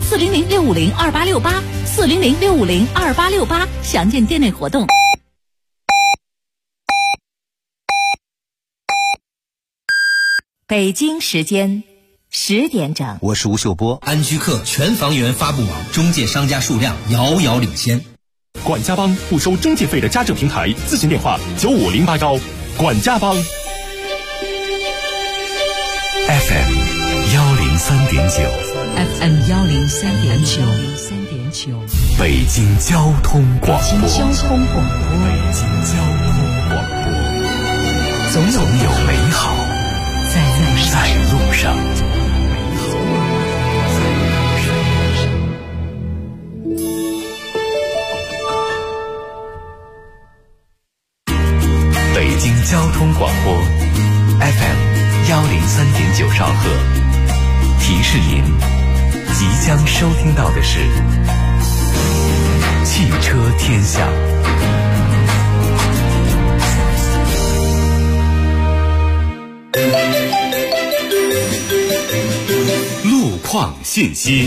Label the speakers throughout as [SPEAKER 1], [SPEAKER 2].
[SPEAKER 1] ，400-650-2868，400-650-2868，详见店内活动。北京时间10点整，
[SPEAKER 2] 我是吴秀波。
[SPEAKER 3] 安居客全房源发布网，中介商家数量遥遥领先。
[SPEAKER 4] 管家帮不收中介费的家政平台，咨询电话95081。管家帮。
[SPEAKER 5] FM 103.9，FM
[SPEAKER 1] 103.9，
[SPEAKER 5] 北京交通广播，
[SPEAKER 1] 北京交通广播，
[SPEAKER 5] 总有美好在路上。北京交通广播 FM 103.9兆赫，提示您即将收听到的是汽车天下。路况信息。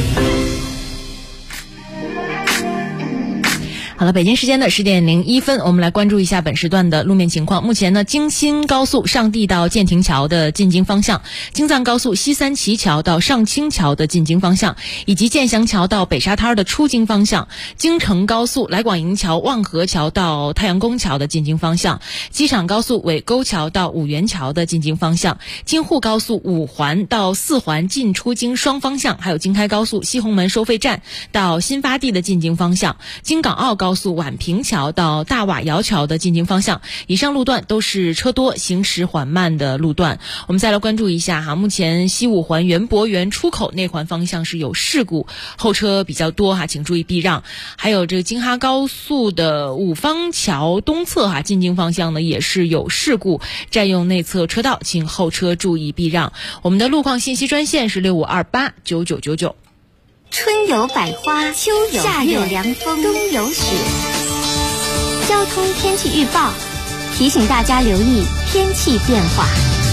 [SPEAKER 6] 好了，北京时间的10点01分，我们来关注一下本时段的路面情况。目前呢，京新高速上地到建亭桥的进京方向，京藏高速西三旗桥到上清桥的进京方向，以及建祥桥到北沙滩的出京方向，京承高速来广营桥望河桥到太阳宫桥的进京方向，机场高速尾沟桥到五原桥的进京方向，京沪高速五环到四环进出京双方向，还有京开高速西红门收费站到新发地的进京方向，京港澳高速宛平桥到大瓦窑桥的进京方向，以上路段都是车多行驶缓慢的路段。我们再来关注一下哈，目前西五环园博园出口内环方向是有事故，后车比较多哈，请注意避让。还有这个京哈高速的五方桥东侧哈，进京方向呢也是有事故，占用内侧车道，请后车注意避让。我们的路况信息专线是65289999。
[SPEAKER 7] 春有百花，秋有夏有凉风，冬有雪。交通天气预报提醒大家留意天气变化。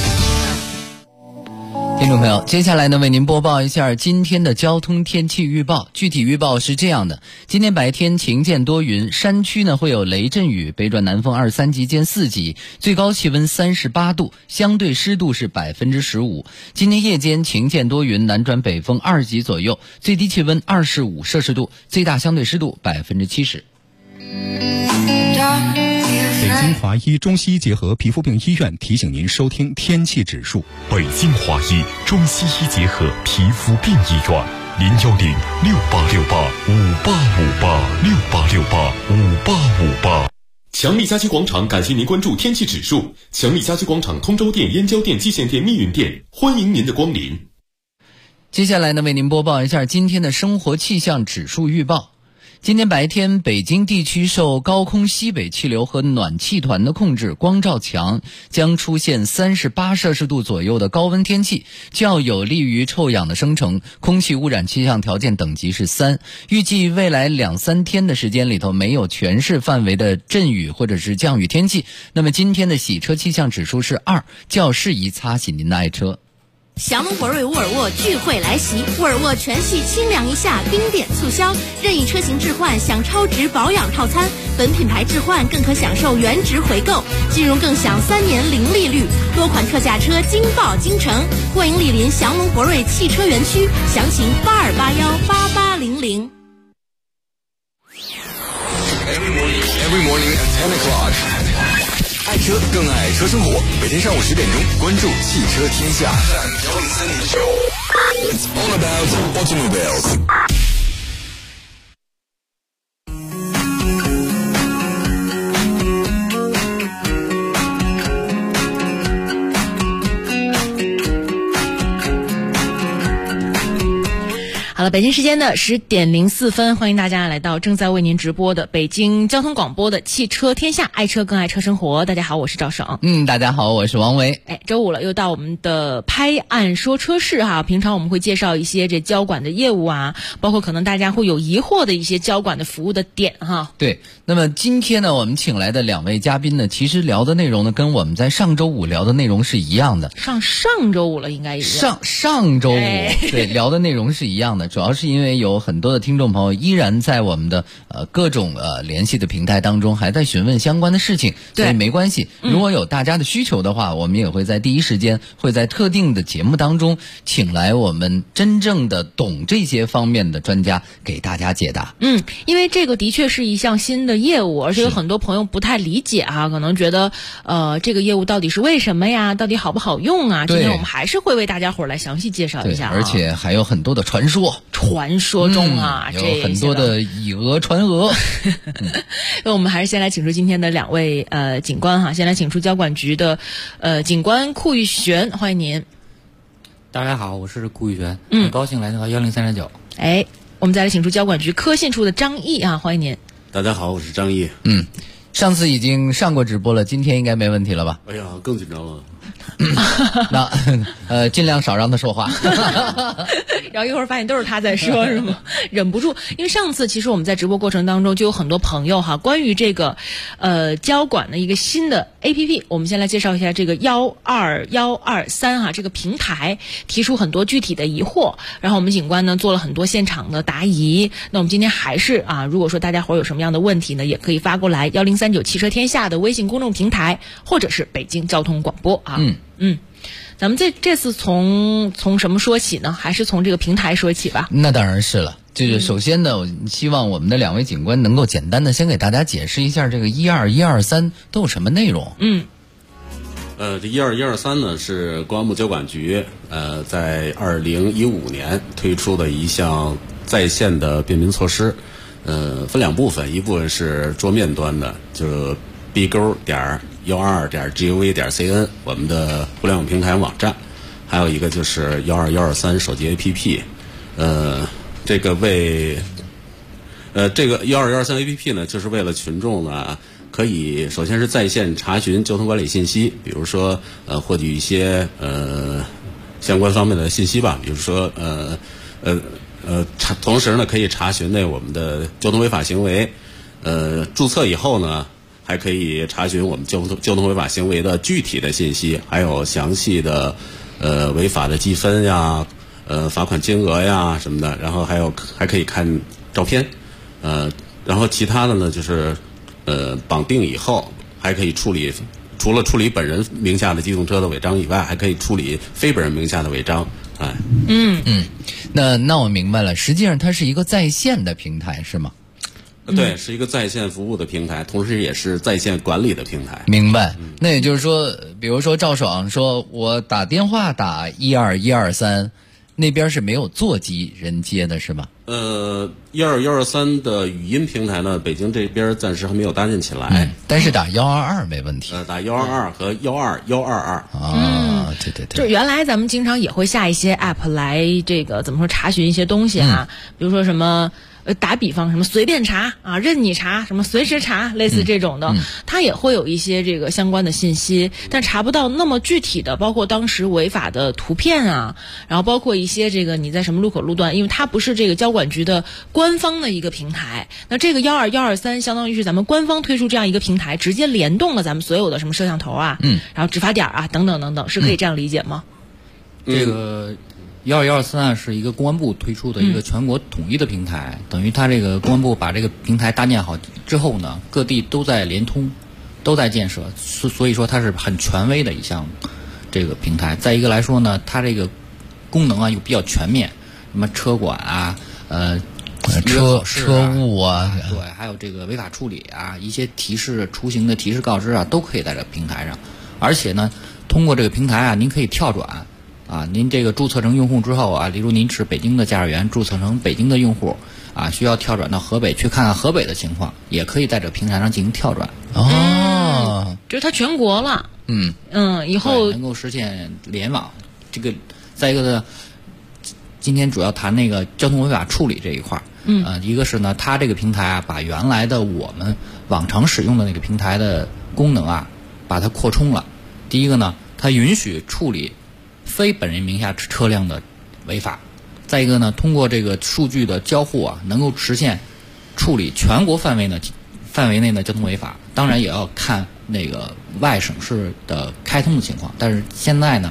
[SPEAKER 8] 听众朋友，接下来呢为您播报一下今天的交通天气预报。具体预报是这样的：今天白天晴间多云，山区呢会有雷阵雨，北转南风2-3级见4级，最高气温38度，相对湿度是15%。今天夜间晴间多云，南转北风2级左右，最低气温25摄氏度，最大相对湿度70%。
[SPEAKER 9] 北京华医中西医结合皮肤病医院提醒您收听天气指数。
[SPEAKER 5] 北京华医中西医结合皮肤病医院，010-6868-5858，6868-5858。强力家居广场感谢您关注天气指数。强力家居广场通州店、燕郊店、蓟县店、密云店，欢迎您的光临。
[SPEAKER 8] 接下来呢为您播报一下今天的生活气象指数预报。今天白天，北京地区受高空西北气流和暖气团的控制，光照强，将出现38摄氏度左右的高温天气，较有利于臭氧的生成，空气污染气象条件等级是3。预计未来2-3天的时间里头没有全市范围的阵雨或者是降雨天气。那么今天的洗车气象指数是2，较适宜擦洗您的爱车。
[SPEAKER 10] 祥龙博瑞沃尔沃聚会来袭，沃尔沃全系清凉一夏冰点促销，任意车型置换享超值保养套餐，本品牌置换更可享受原值回购，金融更享3年零利率，多款特价车惊爆京城，欢迎莅临祥龙博瑞汽车园区，详情82818800。
[SPEAKER 11] Every morning at 10 o'clock。爱车更爱车生活，每天上午10点钟，关注汽车天下。It's all about automobiles。
[SPEAKER 6] 好了，北京时间的10点04分，欢迎大家来到正在为您直播的北京交通广播的汽车天下，爱车更爱车生活。大家好，我是赵省。
[SPEAKER 8] 大家好，我是王维。
[SPEAKER 6] 周五了，又到我们的拍案说车事哈。平常我们会介绍一些这交管的业务啊，包括可能大家会有疑惑的一些交管的服务的点哈。
[SPEAKER 8] 对，那么今天呢，我们请来的2位嘉宾呢，其实聊的内容呢，跟我们在上周五聊的内容是一样的。
[SPEAKER 6] 上周五了，应该一样。
[SPEAKER 8] 上周五，对，聊的内容是一样的。 主要是因为有很多的听众朋友依然在我们的各种联系的平台当中还在询问相关的事情，所以没关系。如果有大家的需求的话，我们也会在第一时间会在特定的节目当中请来我们真正的懂这些方面的专家给大家解答。
[SPEAKER 6] 因为这个的确是一项新的业务，而且有很多朋友不太理解啊，可能觉得这个业务到底是为什么呀？到底好不好用啊？今天我们还是会为大家伙来详细介绍一下
[SPEAKER 8] 而且还有很多的传说
[SPEAKER 6] 中啊，
[SPEAKER 8] 有很多的以讹传讹。
[SPEAKER 6] 那我们还是先来请出今天的两位警官哈，先来请出交管局的警官库玉璇，欢迎您。
[SPEAKER 2] 大家好，我是库玉璇，很高兴来到103.9。
[SPEAKER 6] 我们再来请出交管局科信处的张毅啊，欢迎您。
[SPEAKER 12] 大家好，我是张毅。
[SPEAKER 8] 上次已经上过直播了，今天应该没问题了吧？
[SPEAKER 12] 哎呀，更紧张了。
[SPEAKER 8] 那尽量少让他说话。
[SPEAKER 6] 然后一会儿发现都是他在说，是吗？忍不住，因为上次其实我们在直播过程当中就有很多朋友哈，关于这个交管的一个新的 APP， 我们先来介绍一下这个12123哈这个平台，提出很多具体的疑惑，然后我们警官呢做了很多现场的答疑。那我们今天还是如果说大家伙有什么样的问题呢，也可以发过来1039汽车天下的微信公众平台，或者是北京交通广播啊。咱们这次从什么说起呢？还是从这个平台说起吧。
[SPEAKER 8] 那当然是了。就是首先呢，我希望我们的两位警官能够简单的先给大家解释一下这个12123都有什么内容。
[SPEAKER 12] 这12123呢是公安部交管局在2015年推出的一项在线的便民措施，分两部分，一部分是桌面端的，就是b-122.gov.cn 我们的互联网平台网站，还有一个就是12123手机 APP。这个12123 APP 呢，就是为了群众呢可以首先是在线查询交通管理信息，比如说获取一些相关方面的信息吧，比如说同时呢可以查询我们的交通违法行为，注册以后呢还可以查询我们交通违法行为的具体的信息，还有详细的违法的积分呀、罚款金额呀什么的，然后还可以看照片，然后其他的呢就是绑定以后还可以处理，除了处理本人名下的机动车的违章以外，还可以处理非本人名下的违章。
[SPEAKER 8] 那我明白了，实际上它是一个在线的平台是吗？
[SPEAKER 12] 对，是一个在线服务的平台，同时也是在线管理的平台。
[SPEAKER 8] 明白。那也就是说，比如说赵爽说我打电话打12123，那边是没有座机人接的是吗
[SPEAKER 12] ？12123的语音平台呢，北京这边暂时还没有搭建起来，
[SPEAKER 8] 但是打122没问题。
[SPEAKER 12] 打122和12122。
[SPEAKER 8] 对。
[SPEAKER 6] 就原来咱们经常也会下一些 app 来这个怎么说查询一些东西啊，比如说什么。打比方什么随便查啊，任你查，什么随时查，类似这种的，它也会有一些这个相关的信息，但查不到那么具体的，包括当时违法的图片啊，然后包括一些这个你在什么路口路段，因为它不是这个交管局的官方的一个平台，那这个12123相当于是咱们官方推出这样一个平台，直接联动了咱们所有的什么摄像头啊，然后执法点啊等等等等，是可以这样理解吗？
[SPEAKER 2] 这个12123是一个公安部推出的一个全国统一的平台，等于它这个公安部把这个平台搭建好之后呢，各地都在联通，都在建设，所以说它是很权威的一项这个平台。再一个来说呢，它这个功能又比较全面，什么车管啊，
[SPEAKER 8] 车务啊，
[SPEAKER 2] 对，还有这个违法处理啊，一些提示出行的提示告知啊，都可以在这个平台上。而且呢，通过这个平台您可以跳转。您这个注册成用户之后例如您是北京的驾驶员，注册成北京的用户需要跳转到河北去看看河北的情况，也可以在这平台上进行跳转。
[SPEAKER 6] 就是它全国了。以后
[SPEAKER 2] 能够实现联网。这个再一个呢，今天主要谈那个交通违法处理这一块。一个是呢，它这个平台把原来的我们往常使用的那个平台的功能把它扩充了。第一个呢，它允许处理非本人名下车辆的违法，再一个呢，通过这个数据的交互能够实现处理全国范围内的交通违法。当然也要看那个外省市的开通的情况，但是现在呢，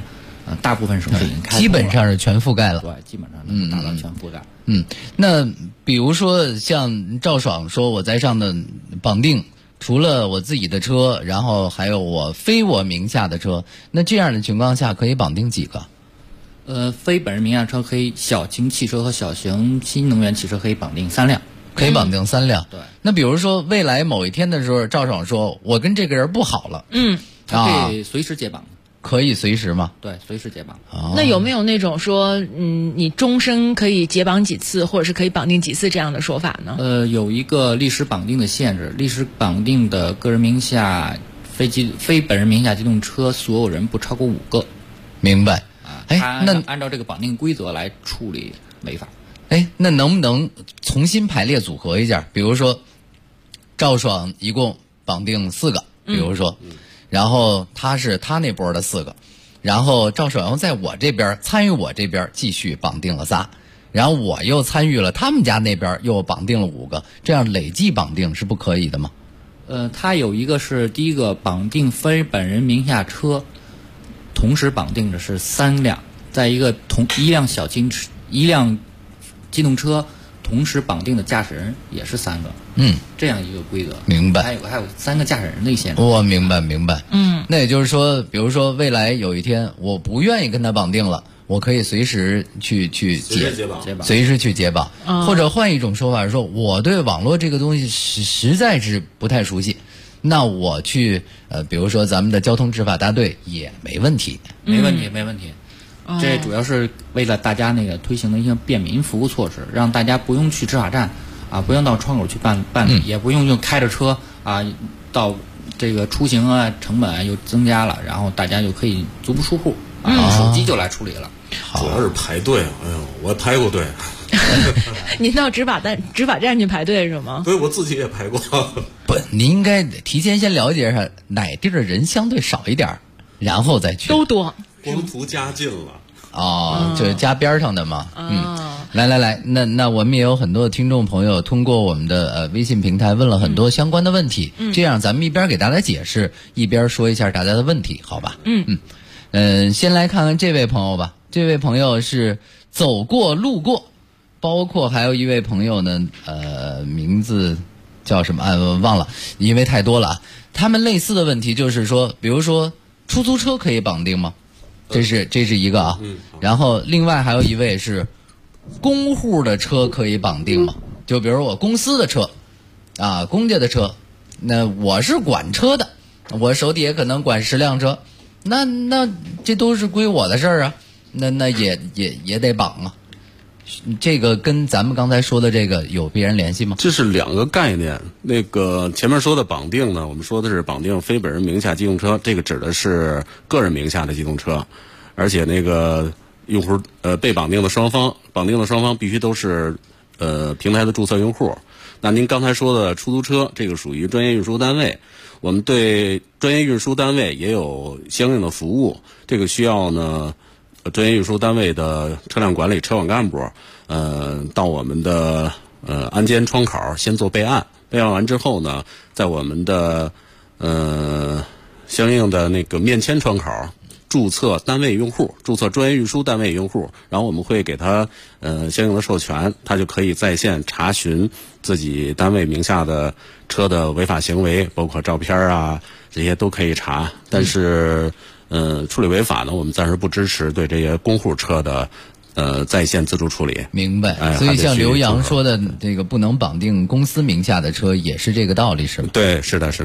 [SPEAKER 2] 大部分省市已经开通了，
[SPEAKER 8] 基本上是全覆盖了。
[SPEAKER 2] 对，基本上能达到全覆盖。
[SPEAKER 8] 那比如说像赵爽说，我在上的绑定，除了我自己的车，然后还有我非我名下的车，那这样的情况下可以绑定几个？
[SPEAKER 2] 非本人名下车可以，小型汽车和小型新能源汽车可以绑定3辆，
[SPEAKER 8] 可以绑定3辆。
[SPEAKER 2] 对。
[SPEAKER 8] 那比如说未来某一天的时候，赵爽说我跟这个人不好了，
[SPEAKER 2] 他可以随时解绑。
[SPEAKER 8] 可以随时吗？
[SPEAKER 2] 对，随时解绑。
[SPEAKER 6] 那有没有那种说，你终身可以解绑几次，或者是可以绑定几次这样的说法呢？
[SPEAKER 2] 有一个历史绑定的限制，历史绑定的个人名下非本人名下机动车，所有人不超过5个。
[SPEAKER 8] 明白。
[SPEAKER 2] 那按照这个绑定规则来处理违法。
[SPEAKER 8] 那能不能重新排列组合一下？比如说，赵爽一共绑定4个，比如说，然后他是他那波的4个，然后赵爽又在我这边参与我这边继续绑定了3，然后我又参与了他们家那边又绑定了5个，这样累计绑定是不可以的吗？
[SPEAKER 2] 它有一个是第一个绑定非本人名下车，同时绑定的是3辆，在一辆一辆机动车同时绑定的驾驶人也是3个，这样一个规则。
[SPEAKER 8] 明白。
[SPEAKER 2] 还有3个驾驶人的限制。
[SPEAKER 8] 我明白。那也就是说，比如说未来有一天我不愿意跟他绑定了，我可以随时去解绑，随时去解绑。或者换一种说法是说，我对网络这个东西实在是不太熟悉，那我去比如说咱们的交通执法大队也没问题。
[SPEAKER 2] 没问题。这主要是为了大家推行的一些便民服务措施，让大家不用去执法站不用到窗口去办理，也不用开着车到这个出行成本又增加了，然后大家就可以足不出户用手机就来处理了。
[SPEAKER 12] 主要是排队，我排过队。
[SPEAKER 6] 您到执法站去排队是吗？
[SPEAKER 12] 对，我自己也排过。
[SPEAKER 8] 不，您应该提前先了解一下哪地儿人相对少一点，然后再去。
[SPEAKER 6] 都多。
[SPEAKER 12] 光图加近了。
[SPEAKER 8] 就是加边上的嘛。来，那我们也有很多的听众朋友通过我们的微信平台问了很多相关的问题，这样咱们一边给大家解释，一边说一下大家的问题，好吧？先来看看这位朋友吧。这位朋友是走过路过，包括还有一位朋友呢，名字叫什么？忘了，因为太多了。他们类似的问题就是说，比如说出租车可以绑定吗？这是一个然后另外还有一位是公户的车可以绑定吗？就比如我公司的车公家的车，那我是管车的，我手底下可能管10辆车，那这都是归我的事儿那也得绑这个跟咱们刚才说的这个有必然联系吗？
[SPEAKER 12] 这是2个概念。前面说的绑定呢，我们说的是绑定非本人名下机动车，这个指的是个人名下的机动车，而且用户被绑定的双方必须都是平台的注册用户。那您刚才说的出租车，这个属于专业运输单位，我们对专业运输单位也有相应的服务，这个需要呢专业运输单位的车辆管理车管干部到我们的安监窗口先做备案，备案完之后呢，在我们的相应的面签窗口注册单位用户，注册专业运输单位用户，然后我们会给他相应的授权，他就可以在线查询自己单位名下的车的违法行为，包括照片这些都可以查。但是处理违法呢，我们暂时不支持对这些公户车的在线自助处理。
[SPEAKER 8] 明白。所以像刘洋说的这个不能绑定公司名下的车，也是这个道理，是吗？
[SPEAKER 12] 对，是的。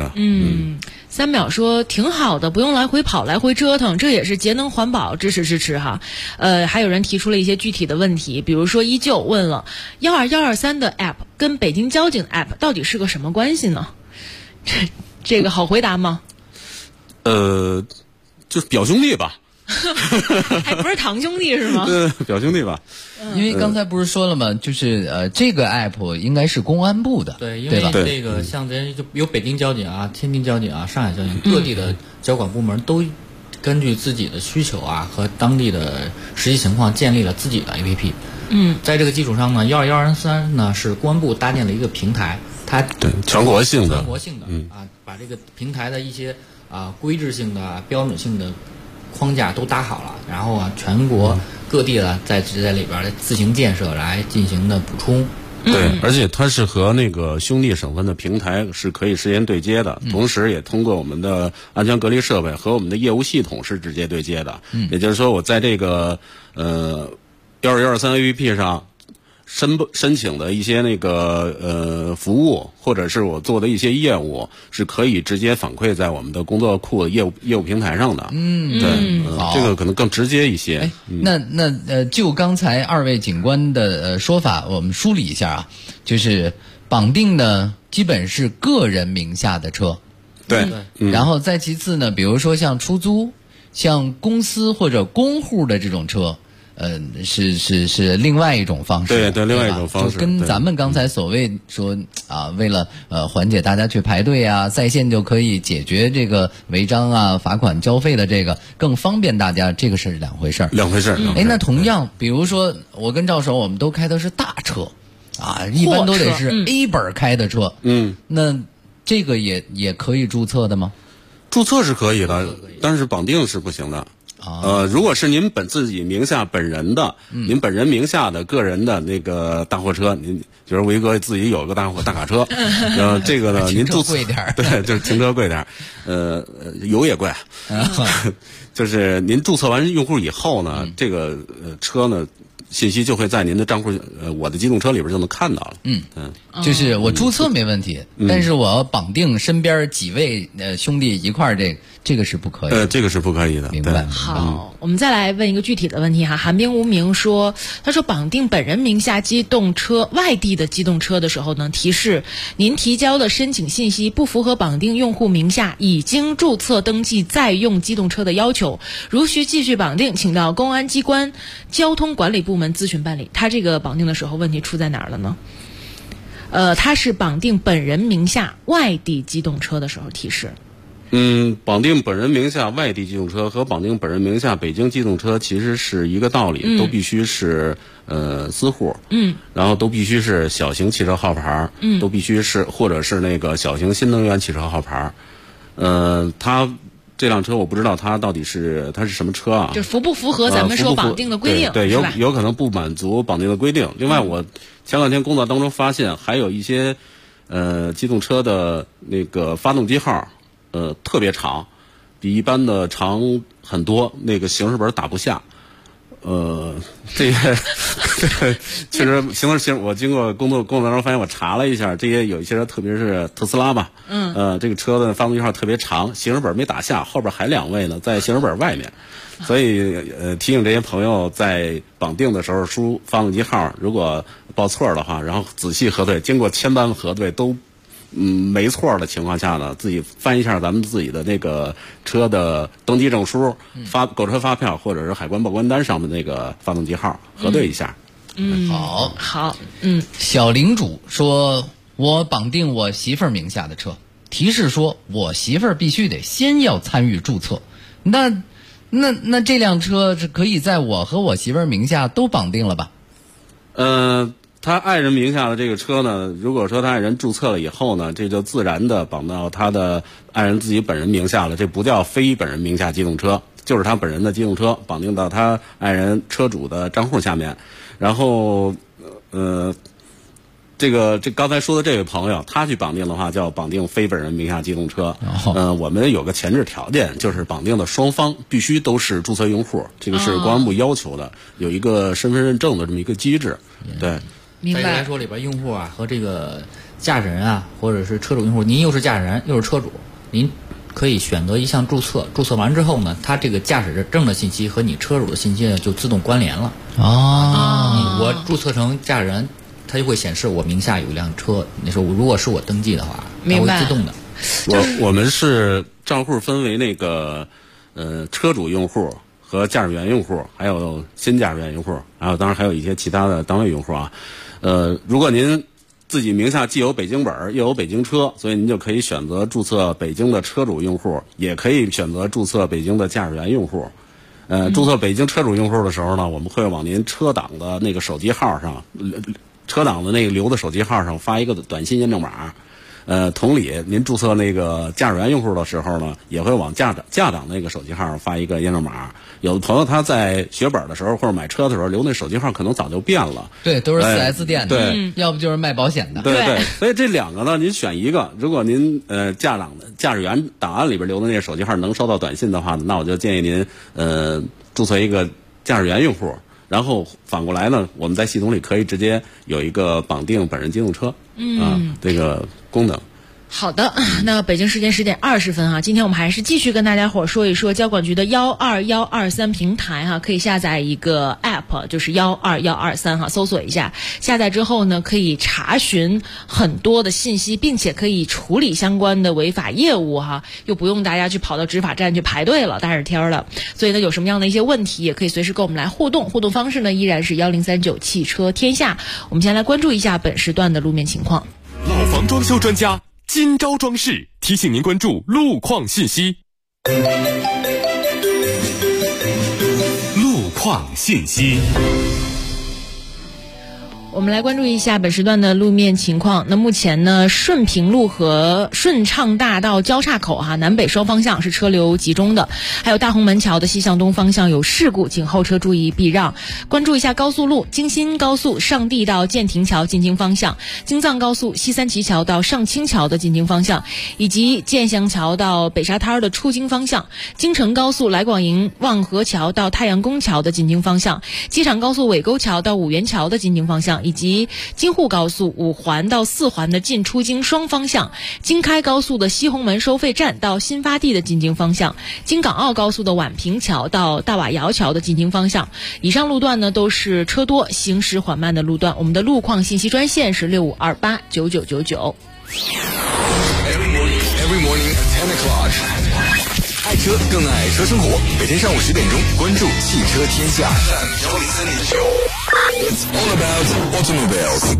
[SPEAKER 6] 3秒说挺好的，不用来回跑来回折腾，这也是节能环保，支持哈。还有人提出了一些具体的问题，比如说依旧问了12123的 app 跟北京交警 app 到底是个什么关系呢？这个好回答吗？
[SPEAKER 12] 就是表兄弟吧。
[SPEAKER 6] 还不是堂兄弟是吗？
[SPEAKER 12] 表兄弟吧。
[SPEAKER 8] 因为刚才不是说了吗？就是这个 app 应该是公安部的，
[SPEAKER 2] 对，因为这个像就有北京交警天津交警上海交警各地的交管部门都根据自己的需求和当地的实际情况建立了自己的 APP。在这个基础上呢，12123呢是公安部搭建了一个平台，它
[SPEAKER 12] 对全国性的
[SPEAKER 2] 把这个平台的一些规制性的标准性的框架都搭好了，然后啊，全国各地呢在里边自行建设来进行的补充。
[SPEAKER 12] 对，而且它是和那个兄弟省份的平台是可以实现对接的，同时也通过我们的安全隔离设备和我们的业务系统是直接对接的。也就是说，我在这个12123 APP 上申请的一些那个服务，或者是我做的一些业务，是可以直接反馈在我们的工作库的业务平台上的。对，这个可能更直接一些。
[SPEAKER 8] 就刚才二位警官的说法，我们梳理一下啊，就是绑定呢，基本是个人名下的车。
[SPEAKER 12] 对，
[SPEAKER 8] 然后再其次呢，比如说像出租、像公司或者公户的这种车。是另外一种方式，
[SPEAKER 12] 对，另外一种方式，
[SPEAKER 8] 就跟咱们刚才所谓说啊，为了缓解大家去排队啊，在线就可以解决这个违章啊、罚款交费的这个，更方便大家，这个是两回事儿。那同样，比如说我跟赵守，我们都开的是大车啊，一般都得是 A 本开的车，那这个也可以注册的吗？
[SPEAKER 12] 注册是可以的，但是绑定是不行的。如果是您自己名下本人的，您本人名下的个人的那个大货车，您就是维哥自己有个大卡车，这个呢，您注册
[SPEAKER 8] 贵点，
[SPEAKER 12] 对，就是停车贵点，油也贵，就是您注册完用户以后呢，这个车呢。信息就会在您的账户，我的机动车里边就能看到了。
[SPEAKER 8] 就是我注册没问题，但是我要绑定身边几位兄弟一块儿，这个是不可以的。
[SPEAKER 12] 这个是不可以的。
[SPEAKER 8] 明白。
[SPEAKER 6] 好，我们再来问一个具体的问题哈。寒冰无名说，他说绑定本人名下机动车外地的机动车的时候呢，提示您提交的申请信息不符合绑定用户名下已经注册登记在用机动车的要求，如需继续绑定，请到公安机关交通管理部门咨询办理。他这个绑定的时候问题出在哪儿了呢？他是绑定本人名下外地机动车的时候提示。
[SPEAKER 12] 绑定本人名下外地机动车和绑定本人名下北京机动车其实是一个道理，都必须是私户，然后都必须是小型汽车号牌，都必须是或者是那个小型新能源汽车号牌。它这辆车我不知道它到底是什么车啊？
[SPEAKER 6] 就是符不符合咱们说绑定的规定？
[SPEAKER 12] 对，有可能不满足绑定的规定。另外，我前两天工作当中发现，还有一些机动车的那个发动机号。特别长，比一般的长很多，那个行驶本打不下。这些确实我经过工作当中发现，我查了一下，这些有一些车，特别是特斯拉吧，这个车的发动机号特别长，行驶本没打下，后边还2位呢，在行驶本外面。所以提醒这些朋友在绑定的时候输发动机号，如果报错的话，然后仔细核对，经过千般核对都。没错的情况下呢，自己翻一下咱们自己的那个车的登记证书、购车发票或者是海关报关单上面那个发动机号核对一下。
[SPEAKER 6] 好。
[SPEAKER 8] 小领主说，我绑定我媳妇儿名下的车，提示说我媳妇儿必须得先要参与注册。那这辆车是可以在我和我媳妇儿名下都绑定了吧？
[SPEAKER 12] 他爱人名下的这个车呢，如果说他爱人注册了以后呢，这就自然的绑到他的爱人自己本人名下了，这不叫非本人名下机动车，就是他本人的机动车绑定到他爱人车主的账户下面。然后这刚才说的这位朋友，他去绑定的话叫绑定非本人名下机动车。我们有个前置条件，就是绑定的双方必须都是注册用户，这个是公安部要求的，有一个身份认证的这么一个机制。对。
[SPEAKER 2] 再来说，里边用户啊和这个驾驶人啊，或者是车主用户，您又是驾驶人又是车主，您可以选择一项注册，注册完之后呢，它这个驾驶证的信息和你车主的信息呢就自动关联了。我注册成驾驶人，它就会显示我名下有一辆车。你说如果是我登记的话，它会自动的。
[SPEAKER 12] 我们是账户分为那个车主用户和驾驶员用户，还有新驾驶员用户，当然还有一些其他的单位用户啊。如果您自己名下既有北京本又有北京车，所以您就可以选择注册北京的车主用户，也可以选择注册北京的驾驶员用户。注册北京车主用户的时候呢，我们会往您车党的那个手机号上，车党的那个留的手机号上发一个短信验证码。 同理，您注册那个驾驶员用户的时候呢，也会往驾长那个手机号发一个验证码。有的朋友他在学本的时候或者买车的时候留那手机号，可能早就变了。
[SPEAKER 8] 对，都是 4S 店的，
[SPEAKER 12] 对，
[SPEAKER 8] 要不就是卖保险的。
[SPEAKER 12] 对，所以这两个呢，您选一个。如果您驾驶员档案里边留的那个手机号能收到短信的话呢，那我就建议您注册一个驾驶员用户。然后反过来呢，我们在系统里可以直接有一个绑定本人机动车这个功能。
[SPEAKER 6] 好的，那北京时间10点20分哈，今天我们还是继续跟大家伙说一说交管局的12123平台哈，可以下载一个 app， 就是12123哈，搜索一下，下载之后呢，可以查询很多的信息，并且可以处理相关的违法业务哈，又不用大家去跑到执法站去排队了，大热天了。所以呢，有什么样的一些问题，也可以随时跟我们来互动，互动方式呢依然是1039汽车天下。我们先来关注一下本时段的路面情况。
[SPEAKER 5] 老房装修专家今朝装饰提醒您关注路况信息。路况信息。
[SPEAKER 6] 我们来关注一下本时段的路面情况。那目前呢，顺平路和顺畅大道交叉口南北双方向是车流集中的，还有大红门桥的西向东方向有事故，请后车注意避让。关注一下高速路京新高速上地到建亭桥进京方向，京藏高速西三旗桥到上清桥的进京方向，以及建祥桥到北沙滩的出京方向，京承高速来广营望河桥到太阳宫桥的进京方向，机场高速尾沟桥到五原桥的进京方向，以及京沪高速五环到四环的进出京双方向，京开高速的西红门收费站到新发地的进京方向，京港澳高速的宛平桥到大瓦窑桥的进京方向。以上路段呢都是车多行驶缓慢的路段。我们的路况信息专线是65289999。
[SPEAKER 11] Every morning at 10 o'clock， 爱车更爱车生活。每天上午10点钟，关注汽车天下。It's all about automobiles。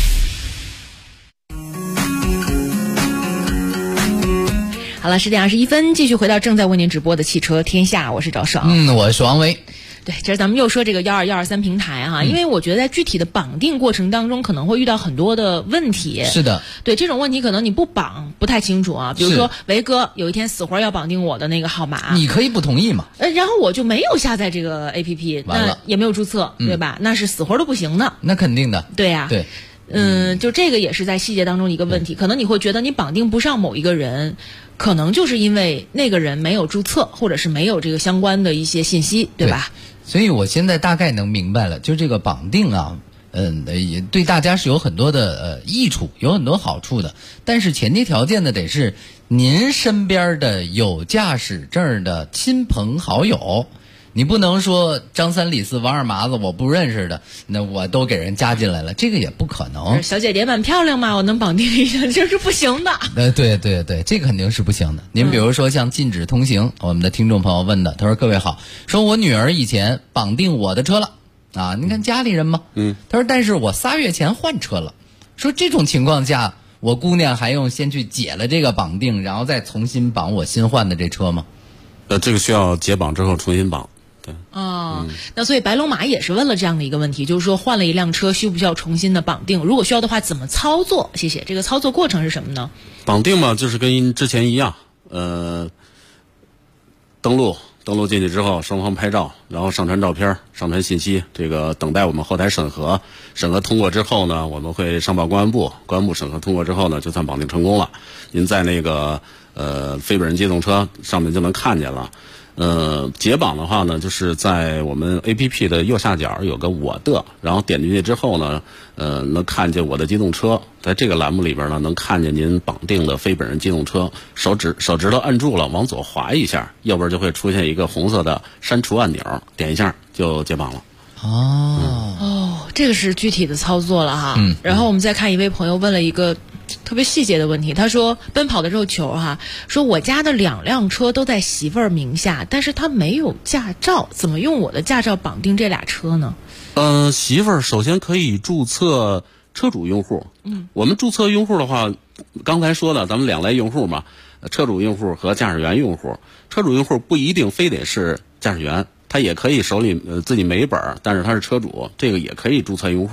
[SPEAKER 6] 好了，10点21分，继续回到正在为您直播的汽车天下，我是赵爽。
[SPEAKER 8] 我是王维。
[SPEAKER 6] 对，这是咱们又说这个12123平台哈，因为我觉得在具体的绑定过程当中，可能会遇到很多的问题。
[SPEAKER 8] 是的，
[SPEAKER 6] 对这种问题，可能你不绑不太清楚啊。比如说，维哥有一天死活要绑定我的那个号码，
[SPEAKER 8] 你可以不同意嘛？
[SPEAKER 6] 然后我就没有下载这个 APP， 那也没有注册，对吧？那是死活都不行的。
[SPEAKER 8] 那肯定的。
[SPEAKER 6] 对呀，
[SPEAKER 8] 对。
[SPEAKER 6] 就这个也是在细节当中一个问题，可能你会觉得你绑定不上某一个人，可能就是因为那个人没有注册，或者是没有这个相关的一些信息，对吧？
[SPEAKER 8] 所以我现在大概能明白了，就这个绑定啊，也对大家是有很多的益处，有很多好处的。但是前提条件呢，得是您身边的有驾驶证的亲朋好友。你不能说张三李四王二麻子我不认识的，那我都给人加进来了，这个也不可能。
[SPEAKER 6] 小姐姐蛮漂亮嘛，我能绑定一下，这是不行的。
[SPEAKER 8] 对，这个肯定是不行的。您比如说像禁止通行，我们的听众朋友问的，他说各位好，说我女儿以前绑定我的车了啊，您看家里人嘛，他说但是我3月前换车了，说这种情况下，我姑娘还用先去解了这个绑定，然后再重新绑我新换的这车吗？
[SPEAKER 12] 这个需要解绑之后重新绑。对，
[SPEAKER 6] 那所以白龙马也是问了这样的一个问题，就是说换了一辆车需不需要重新的绑定？如果需要的话，怎么操作？谢谢。这个操作过程是什么呢？
[SPEAKER 12] 绑定嘛，就是跟之前一样，登录进去之后，双方拍照，然后上传照片、上传信息，这个等待我们后台审核通过之后呢，我们会上报公安部审核通过之后呢，就算绑定成功了。您在那个非本人机动车上面就能看见了。解绑的话呢，就是在我们 APP 的右下角有个我的，然后点进去之后呢，能看见我的机动车，在这个栏目里边呢，能看见您绑定的非本人机动车，手指头按住了，往左滑一下，右边就会出现一个红色的删除按钮，点一下就解绑了。
[SPEAKER 6] 这个是具体的操作了哈。然后我们再看一位朋友问了一个特别细节的问题，他说奔跑的肉球说我家的2辆车都在媳妇儿名下，但是他没有驾照，怎么用我的驾照绑定这俩车呢？
[SPEAKER 12] 媳妇儿首先可以注册车主用户。我们注册用户的话，刚才说的咱们2类用户嘛，车主用户和驾驶员用户。车主用户不一定非得是驾驶员，他也可以手里自己没本，但是他是车主，这个也可以注册用户了。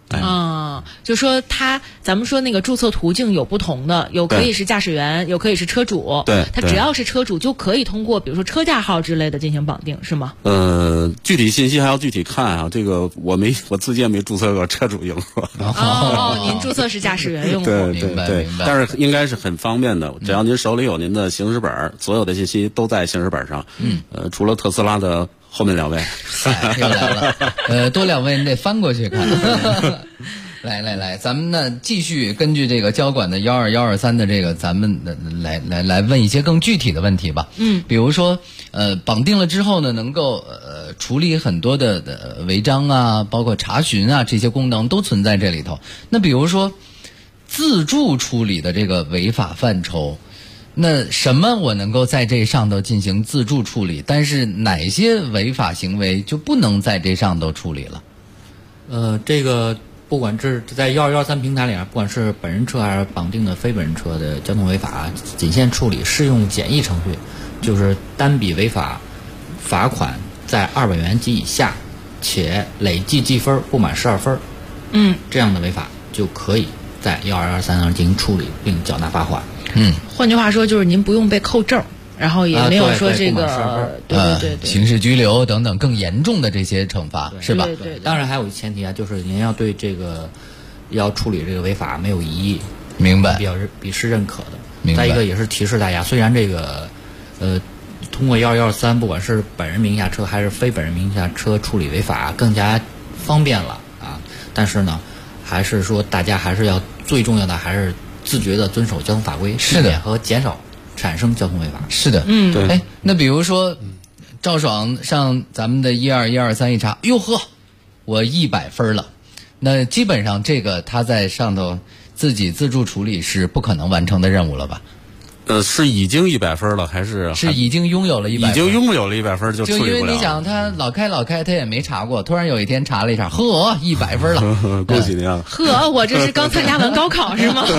[SPEAKER 6] 就说咱们说那个注册途径有不同的，有可以是驾驶员，有可以是车主。
[SPEAKER 12] 对，
[SPEAKER 6] 他只要是车主就可以通过比如说车架号之类的进行绑定，是吗？
[SPEAKER 12] 具体信息还要具体看啊。这个我自己也没注册过车主用过。
[SPEAKER 6] 您注册是驾驶员用过。
[SPEAKER 12] 对，
[SPEAKER 8] 明白。
[SPEAKER 12] 但是应该是很方便的，只要您手里有您的行驶本，所有的信息都在行驶本上。除了特斯拉的后面2位。
[SPEAKER 8] 又来了。多2位你得翻过去看。来，咱们呢继续根据这个交管的12123的这个，咱们来问一些更具体的问题吧。比如说绑定了之后呢，能够处理很多的违章啊，包括查询啊，这些功能都存在这里头。那比如说自助处理的这个违法范畴，那什么我能够在这上头进行自助处理，但是哪些违法行为就不能在这上头处理了？
[SPEAKER 2] 这个不管是在12123平台里不管是本人车还是绑定的非本人车的交通违法，仅限处理适用简易程序，就是单笔违法罚款在200元及以下，且累计记分不满12分，这样的违法就可以在12123上进行处理并缴纳罚款。
[SPEAKER 6] 换句话说，就是您不用被扣证，然后也没有说这个对
[SPEAKER 8] 刑事拘留等等更严重的这些惩罚，是吧？
[SPEAKER 6] 对。
[SPEAKER 2] 当然还有前提就是您要对这个要处理这个违法没有异议，
[SPEAKER 8] 明白？
[SPEAKER 2] 比是认可的。
[SPEAKER 8] 明白。
[SPEAKER 2] 再一个也是提示大家，虽然这个通过12123不管是本人名下车还是非本人名下车处理违法更加方便了但是呢，还是说大家还是要最重要的还是自觉的遵守交通法规，
[SPEAKER 8] 是的，
[SPEAKER 2] 和减少产生交通违法。
[SPEAKER 8] 是的，对。那比如说赵爽上咱们的12123一查，哟呵，我100分了，那基本上这个他在上头自己自助处理是不可能完成的任务了吧？
[SPEAKER 12] 是已经100分了，还是
[SPEAKER 8] 已经拥有了100分？
[SPEAKER 12] 已经拥有了100分就处理不了。
[SPEAKER 8] 就因为你想，他老开，他也没查过，突然有一天查了一下，呵，100分了，
[SPEAKER 12] 恭喜您啊！
[SPEAKER 6] 呵，我这是刚参加完高考是吗？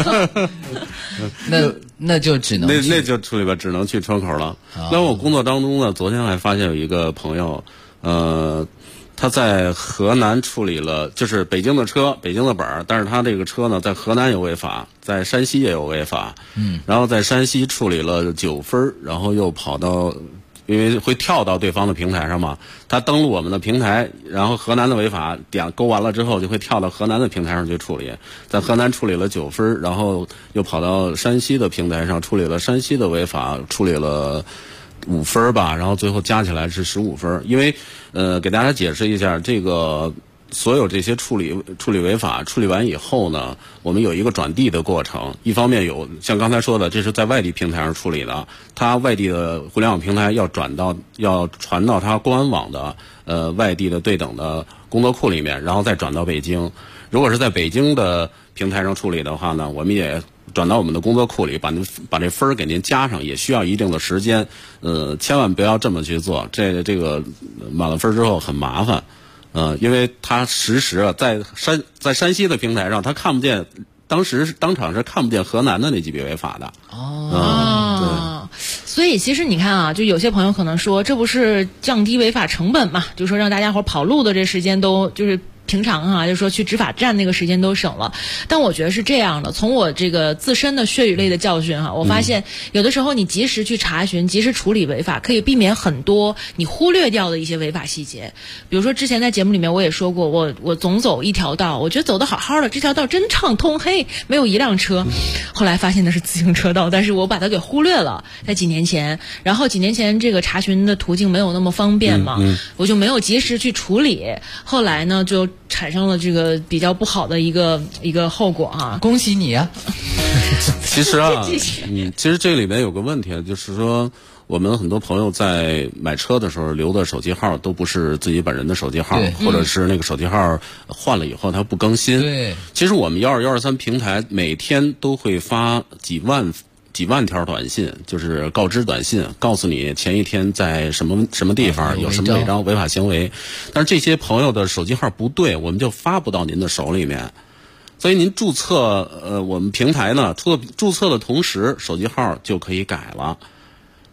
[SPEAKER 8] 那就只能
[SPEAKER 12] 那就处理吧，只能去窗口了。那我工作当中呢，昨天还发现有一个朋友，他在河南处理了，就是北京的车，北京的本儿，但是他这个车呢，在河南有违法，在山西也有违法，然后在山西处理了9分，然后又跑到，因为会跳到对方的平台上嘛，他登录我们的平台，然后河南的违法勾完了之后，就会跳到河南的平台上去处理，在河南处理了9分，然后又跑到山西的平台上处理了山西的违法，处理了5分吧，然后最后加起来是15分。因为给大家解释一下，这个所有这些处理违法处理完以后呢，我们有一个转递的过程。一方面有像刚才说的，这是在外地平台上处理的，它外地的互联网平台要传到它官网的外地的对等的工作库里面，然后再转到北京。如果是在北京的平台上处理的话呢，我们也转到我们的工作库里，把这分给您加上，也需要一定的时间。千万不要这么去做，这个满了分之后很麻烦。因为他实时在山西的平台上，他看不见，当场是看不见河南的那几笔违法的。
[SPEAKER 6] 对。所以其实你看啊，就有些朋友可能说，这不是降低违法成本嘛？就说让大家伙跑路的这时间都就是平常就说去执法站那个时间都省了。但我觉得是这样的，从我这个自身的血与泪的教训我发现有的时候你及时去查询，及时处理违法，可以避免很多你忽略掉的一些违法细节。比如说之前在节目里面我也说过，我总走一条道，我觉得走得好好的，这条道真畅通，嘿，没有一辆车。后来发现的是自行车道，但是我把它给忽略了，在几年前。然后几年前这个查询的途径没有那么方便嘛，我就没有及时去处理。后来呢就产生了这个比较不好的一个后果
[SPEAKER 8] 恭喜你啊！
[SPEAKER 12] 其实其实这里面有个问题，就是说我们很多朋友在买车的时候留的手机号都不是自己本人的手机号，或者是那个手机号换了以后它不更新。
[SPEAKER 8] 对，
[SPEAKER 12] 其实我们12123平台每天都会发几万条短信，就是告知短信，告诉你前一天在什么地方有什么违章违法行为。但是这些朋友的手机号不对，我们就发不到您的手里面。所以您注册我们平台呢，注册的同时手机号就可以改了。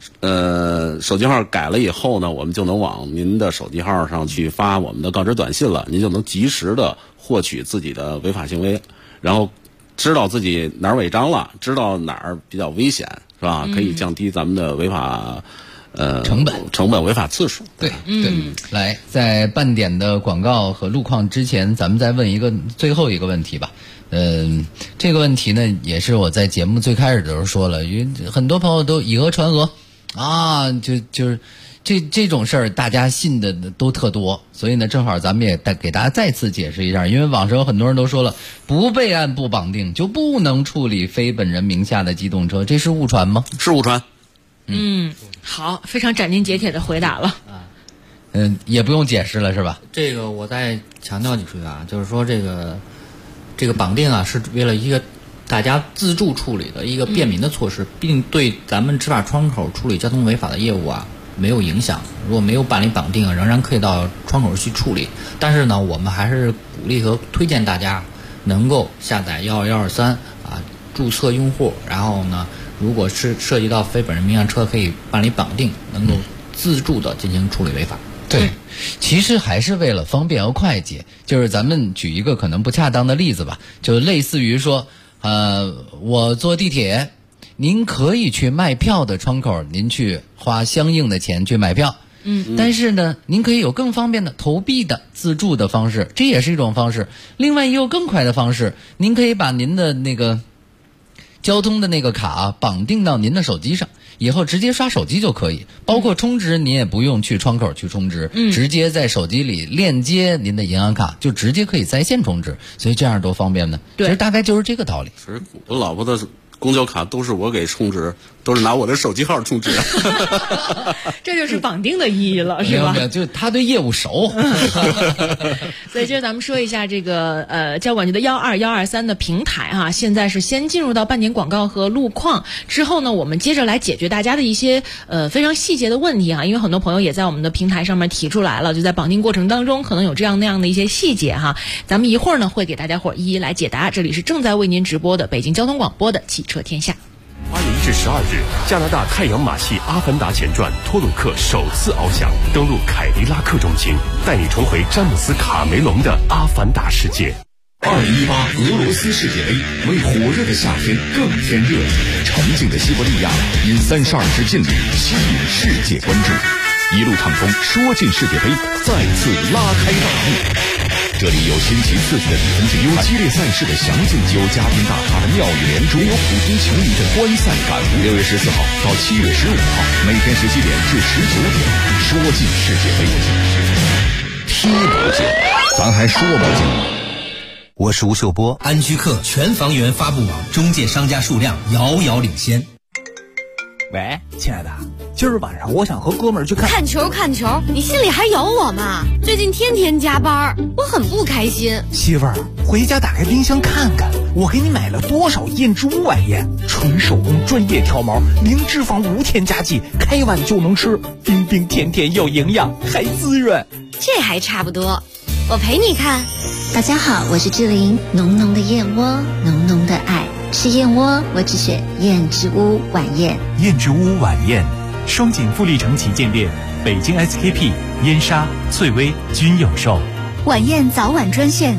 [SPEAKER 12] 手机号改了以后呢，我们就能往您的手机号上去发我们的告知短信了，您就能及时的获取自己的违法行为，然后知道自己哪儿违章了，知道哪儿比较危险，是吧？可以降低咱们的违法成本违法次数。
[SPEAKER 8] 对，来，在半点的广告和路况之前，咱们再问最后一个问题吧。这个问题呢，也是我在节目最开始的时候说了，因为很多朋友都以讹传讹啊，就是这种事儿，大家信的都特多，所以呢，正好咱们也给大家再次解释一下，因为网上有很多人都说了，不备案不绑定就不能处理非本人名下的机动车，这是误传吗？
[SPEAKER 12] 是误传。
[SPEAKER 6] 好，非常斩钉截铁的回答了。
[SPEAKER 8] 也不用解释了是吧？
[SPEAKER 2] 这个我再强调几句啊，就是说这个绑定啊，是为了一个大家自助处理的一个便民的措施，并对咱们执法窗口处理交通违法的业务啊没有影响。如果没有办理绑定啊，仍然可以到窗口去处理。但是呢，我们还是鼓励和推荐大家能够下载12123啊，注册用户，然后呢，如果是涉及到非本人名下车，可以办理绑定，能够自助的进行处理违法。
[SPEAKER 8] 对，其实还是为了方便和快捷。就是咱们举一个可能不恰当的例子吧，就类似于说，我坐地铁，您可以去卖票的窗口，您去花相应的钱去买票。但是呢，您可以有更方便的投币的自助的方式，这也是一种方式。另外也有更快的方式，您可以把您的那个交通的那个卡绑定到您的手机上，以后直接刷手机就可以，包括充值您也不用去窗口去充值，直接在手机里链接您的银行卡，就直接可以在线充值，所以这样多方便呢。其实大概就是这个道理。
[SPEAKER 12] 其实我老婆的公交卡都是我给充值，都是拿我的手机号充值。
[SPEAKER 6] 这就是绑定的意义了，是吧？
[SPEAKER 8] 没有，就是他对业务熟。
[SPEAKER 6] 所以接着咱们说一下这个交管局的12123的平台哈，现在是先进入到半点广告和路况，之后呢，我们接着来解决大家的一些非常细节的问题哈，因为很多朋友也在我们的平台上面提出来了，就在绑定过程当中可能有这样那样的一些细节哈，咱们一会儿呢会给大家伙一一来解答。这里是正在为您直播的北京交通广播的汽车天下。
[SPEAKER 4] 8月1至12日，加拿大太阳马戏《阿凡达前传》托鲁克首次翱翔，登陆凯迪拉克中心，带你重回詹姆斯·卡梅隆的阿凡达世界。
[SPEAKER 5] 2018俄罗斯世界杯为火热的夏天更添热情，沉静的西伯利亚因32支劲旅吸引世界关注，一路畅通说进世界杯，再次拉开大幕。这里有新奇刺激的比分精彩，有激烈赛事的详尽，有嘉宾大咖的妙语连珠，有普京球迷的观赛感悟。6月14号到7月15号，每天17点至19点，说进世界杯，踢不进，咱还说不进。
[SPEAKER 3] 我是吴秀波，安居客全房源发布网中介商家数量遥遥领先。
[SPEAKER 13] 喂，亲爱的，今儿晚上我想和哥们儿去看
[SPEAKER 10] 球，你心里还有我吗？最近天天加班，我很不开心。
[SPEAKER 13] 媳妇儿，回家打开冰箱看看，我给你买了多少燕之屋晚宴，纯手工专业挑毛，零脂肪无添加剂，开碗就能吃，冰冰甜甜又营养，还滋润。
[SPEAKER 10] 这还差不多，我陪你看。
[SPEAKER 7] 大家好，我是志玲，浓浓的燕窝，浓浓的爱。吃燕窝，我只选燕之屋晚宴。
[SPEAKER 14] 燕之屋晚宴，双井富力城旗舰店、北京 SKP、燕莎、翠微均有售。
[SPEAKER 15] 晚宴早晚专线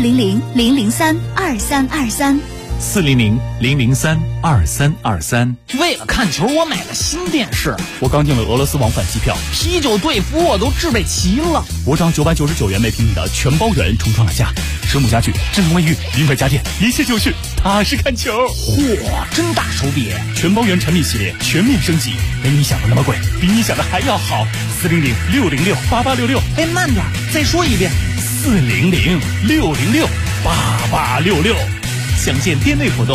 [SPEAKER 15] 400-003-2323。
[SPEAKER 14] 400-003-2323。
[SPEAKER 13] 为了看球，我买了新电视。
[SPEAKER 14] 我刚订了俄罗斯往返机票，
[SPEAKER 13] 啤酒队服我都置备齐了。
[SPEAKER 14] 我涨999元每平米的全包圆重创了价，生母家具、智能卫浴、零块家电，一切就是踏实看球。
[SPEAKER 13] 嚯，真大手笔！
[SPEAKER 14] 全包圆产品系列全面升级，没你想的那么贵，比你想的还要好。400-606-8866。
[SPEAKER 13] 哎，慢点，再说一遍。
[SPEAKER 14] 400-606-8866。详见店内活动。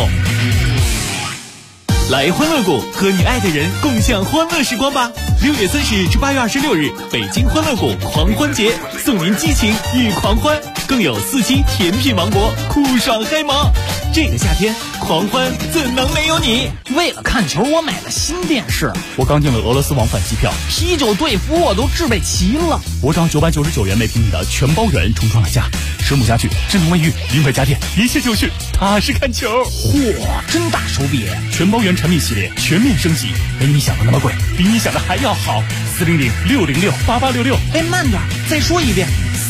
[SPEAKER 14] 来欢乐谷，和你爱的人共享欢乐时光吧！6月30日至8月26日，北京欢乐谷狂欢节，送您激情与狂欢，更有4期甜品王国酷爽嗨芒。
[SPEAKER 13] 这个夏天狂欢怎能没有你？为了看球，我买了新电视，
[SPEAKER 14] 我刚订了俄罗斯往返机票，
[SPEAKER 13] 啤酒队服我都置备齐了。
[SPEAKER 14] 我涨999元每平米的全包圆重创下，水母家具、智能卫浴、零块家电，一切就绪，踏实看球。
[SPEAKER 13] 嚯，真大手笔！
[SPEAKER 14] 全包圆产品系列全面升级，没你想的那么贵，比你想的还要好。400-606-8866。
[SPEAKER 13] 哎，慢点，再说一遍。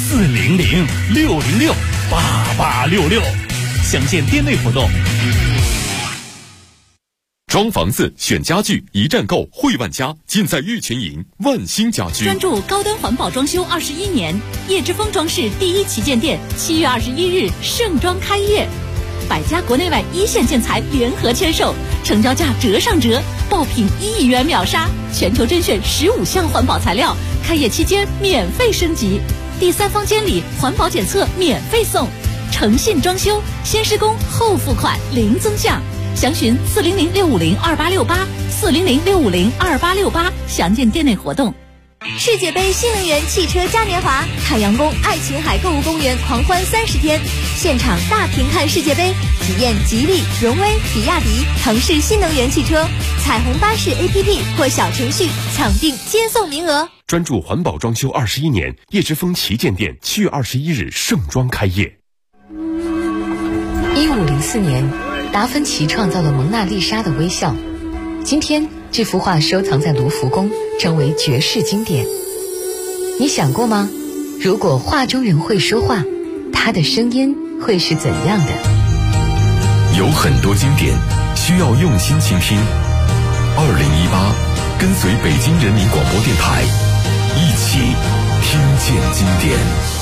[SPEAKER 14] 400-606-8866。
[SPEAKER 13] 详见店内活动。
[SPEAKER 4] 装房子选家具一站购汇万家，尽在玉泉营万兴家居。
[SPEAKER 10] 专注高端环保装修21年，叶之峰装饰第一旗舰店7月21日盛装开业，100家国内外一线建材联合签售，成交价折上折，爆品1亿元秒杀，全球甄选15项环保材料，开业期间免费升级，第三方监理环保检测免费送，诚信装修，先施工后付款零增项。详询400-650-2868，400-650-2868，详见店内活动。
[SPEAKER 7] 世界杯新能源汽车嘉年华，海洋宫爱琴海购物公园狂欢30天，现场大屏看世界杯，体验吉利、荣威、比亚迪、腾势新能源汽车，彩虹巴士 APP 或小程序抢订接送名额。
[SPEAKER 4] 专注环保装修21年，叶之峰旗舰店7月21日盛装开业。
[SPEAKER 16] 1504年，达芬奇创造了蒙娜丽莎的微笑，今天这幅画收藏在卢浮宫，成为绝世经典。你想过吗？如果画中人会说话，他的声音会是怎样的？
[SPEAKER 11] 有很多经典需要用心倾听。2018，跟随北京人民广播电台，一起听见经典。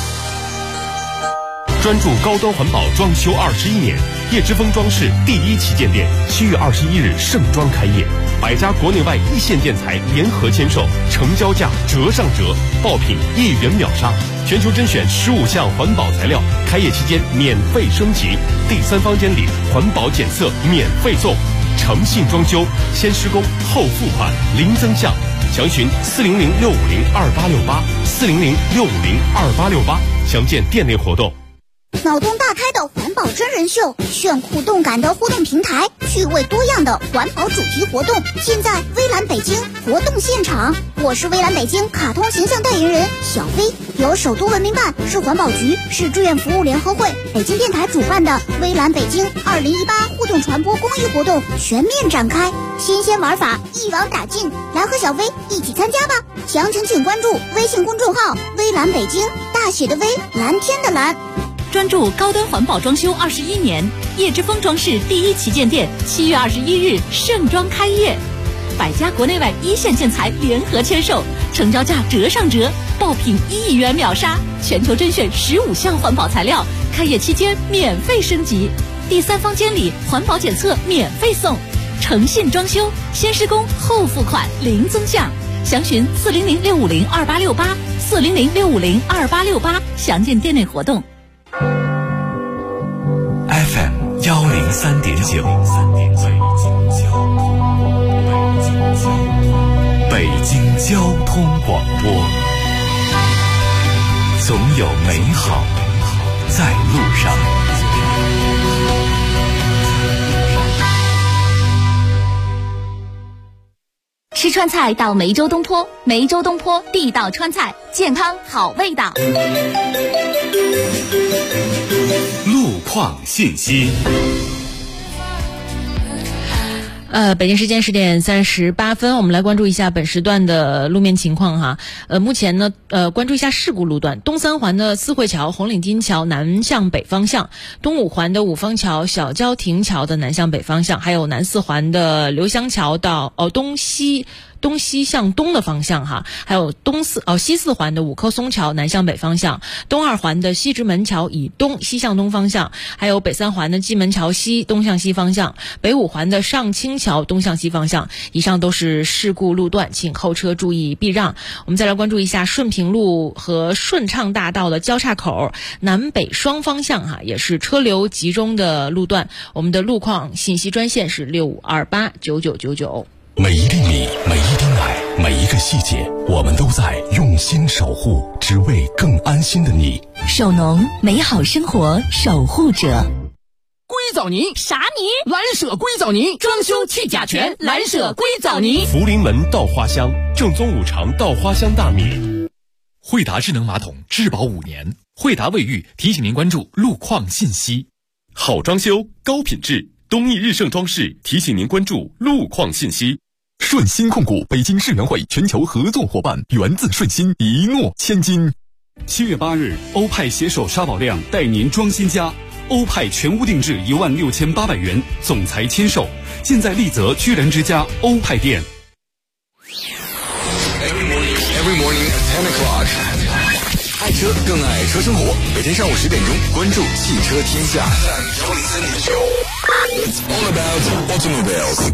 [SPEAKER 4] 专注高端环保装修21年，叶之峰装饰第一旗舰店7月21日盛装开业，100家国内外一线建材联合签售，成交价折上折，爆品1亿元秒杀，全球甄选15项环保材料，开业期间免费升级，第三方监理环保检测免费送，诚信装修，先施工后付款零增项。详询400-650-2868，400-650-2868，详见店内活动。
[SPEAKER 15] 脑洞大开的环保真人秀，炫酷动感的互动平台，趣味多样的环保主题活动，现在微蓝北京活动现场。我是微蓝北京卡通形象代言人小飞，由首都文明办、市环保局、市志愿服务联合会、北京电台主办的微蓝北京2018互动传播公益活动全面展开，新鲜玩法一网打尽，来和小飞一起参加吧！详情请关注微信公众号微蓝北京，大写的微，蓝天的蓝。
[SPEAKER 10] 专注高端环保装修21年，叶之峰装饰第一旗舰店7月21日盛装开业，100家国内外一线建材联合签售，成交价折上折，爆品1亿元秒杀，全球甄选15项环保材料，开业期间免费升级，第三方监理环保检测免费送，诚信装修，先施工后付款零增项。详询400-650-2868，400-650-2868，详见店内活动。
[SPEAKER 11] FM 103.9，北京交通广播，总有美好在路上。
[SPEAKER 7] 吃川菜到梅州东坡，梅州东坡地道川菜，健康好味道。
[SPEAKER 11] 路况信息。
[SPEAKER 6] 北京时间10点38分，我们来关注一下本时段的路面情况哈。目前呢，关注一下事故路段：东三环的四惠桥、红领巾桥南向北方向，东五环的五方桥、小郊亭桥的南向北方向，还有南四环的刘香桥到东西向东的方向哈，还有西四环的五棵松桥南向北方向，东二环的西直门桥以东西向东方向，还有北三环的蓟门桥西东向西方向，北五环的上清桥东向西方向。以上都是事故路段，请后车注意避让。我们再来关注一下顺平路和顺畅大道的交叉口南北双方向哈，也是车流集中的路段。我们的路况信息专线是65289999。
[SPEAKER 9] 每一粒米，每一滴奶，每一个细节，我们都在用心守护，只为更安心的你。
[SPEAKER 1] 首农，美好生活守护者。
[SPEAKER 13] 归
[SPEAKER 17] 藻泥。
[SPEAKER 10] 啥泥？
[SPEAKER 17] 蓝舍硅藻泥，装修去甲醛，蓝舍硅藻泥。
[SPEAKER 4] 福临门稻花香，正宗五常稻花香大米。
[SPEAKER 14] 惠达智能马桶质保5年。惠达卫浴提醒您关注路况信息。
[SPEAKER 4] 好装修，高品质，东义日盛装饰提醒您关注路况信息。
[SPEAKER 11] 顺鑫控股北京世园会全球合作伙伴，源自顺鑫，一诺千金。
[SPEAKER 18] 7月8日，欧派携手沙宝亮带您装新家。欧派全屋定制16800元，总裁签售，现在丽泽居然之家欧派店。
[SPEAKER 11] Every morning at 10 o'clock， 爱车更爱车生活。每天上午10点钟，关注汽车天下。It's all about automobiles。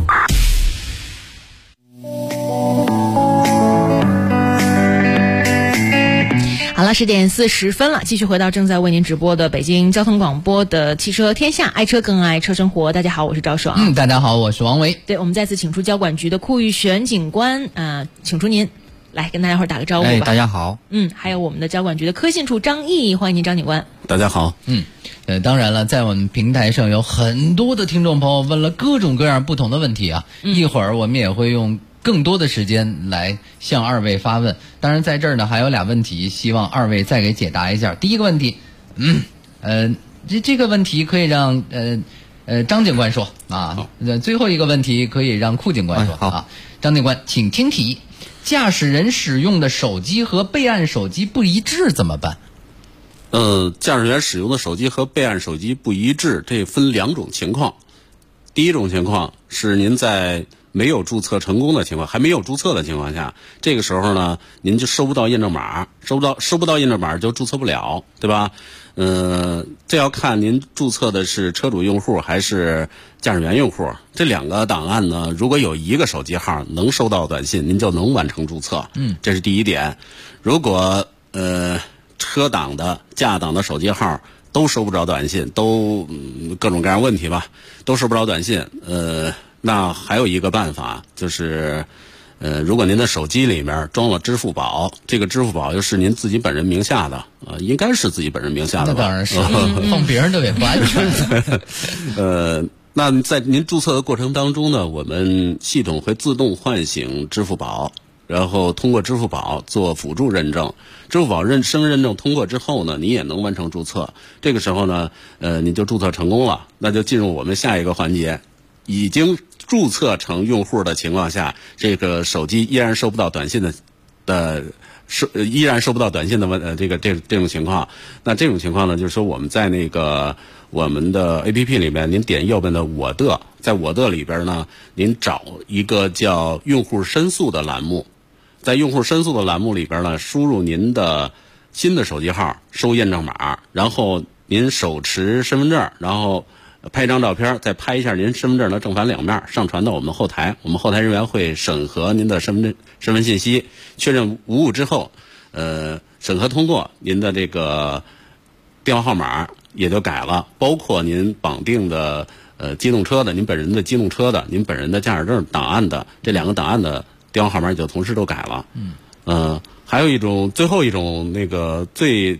[SPEAKER 6] 好了，10点40分了，继续回到正在为您直播的北京交通广播的汽车天下，爱车更爱车生活。大家好，我是赵爽。
[SPEAKER 8] 大家好，我是王维。
[SPEAKER 6] 对，我们再次请出交管局的库玉璇警官，请出您来跟大家伙打个招呼吧。
[SPEAKER 2] 大家好。
[SPEAKER 6] 还有我们的交管局的科信处张毅，欢迎您张警官。
[SPEAKER 12] 大家好。
[SPEAKER 8] 当然了，在我们平台上有很多的听众朋友问了各种各样不同的问题啊，一会儿我们也会用更多的时间来向二位发问。当然在这儿呢还有俩问题，希望二位再给解答一下。第一个问题，这个问题可以让张警官说啊，最后一个问题可以让库警官说啊。张警官，请听题：驾驶人使用的手机和备案手机不一致怎么办？
[SPEAKER 12] 驾驶员使用的手机和备案手机不一致，这分2种情况。第一种情况是您在没有注册成功的情况，还没有注册的情况下，这个时候呢，您就收不到验证码，收不到验证码就注册不了，对吧？这要看您注册的是车主用户还是驾驶员用户。这2个档案呢，如果有一个手机号能收到短信，您就能完成注册。这是第一点。如果车档的、驾档的手机号都收不着短信，都各种各样问题吧，都收不着短信。那还有一个办法，就是如果您的手机里面装了支付宝，这个支付宝又是您自己本人名下的，应该是自己本人名下的吧？
[SPEAKER 8] 那当然是，放别人的也不安全。
[SPEAKER 12] 那在您注册的过程当中呢，我们系统会自动唤醒支付宝，然后通过支付宝做辅助认证。支付宝身份认证通过之后呢，你也能完成注册。这个时候呢，你就注册成功了，那就进入我们下一个环节。已经注册成用户的情况下，这个手机依然收不到短信依然收不到短信的这种情况。那这种情况呢，就是说我们在我们的 APP 里面，您点右边的我的，在我的里边呢，您找一个叫用户申诉的栏目，在用户申诉的栏目里边呢，输入您的新的手机号，收验证码，然后您手持身份证，然后拍一张照片，再拍一下您身份证的正反2面，上传到我们后台。我们后台人员会审核您的身份信息，确认无误之后，审核通过，您的这个电话号码也就改了，包括您绑定的机动车的，您本人的机动车的，您本人的驾驶证档案的，这2个档案的电话号码也就同时都改了。还有最后一种那个最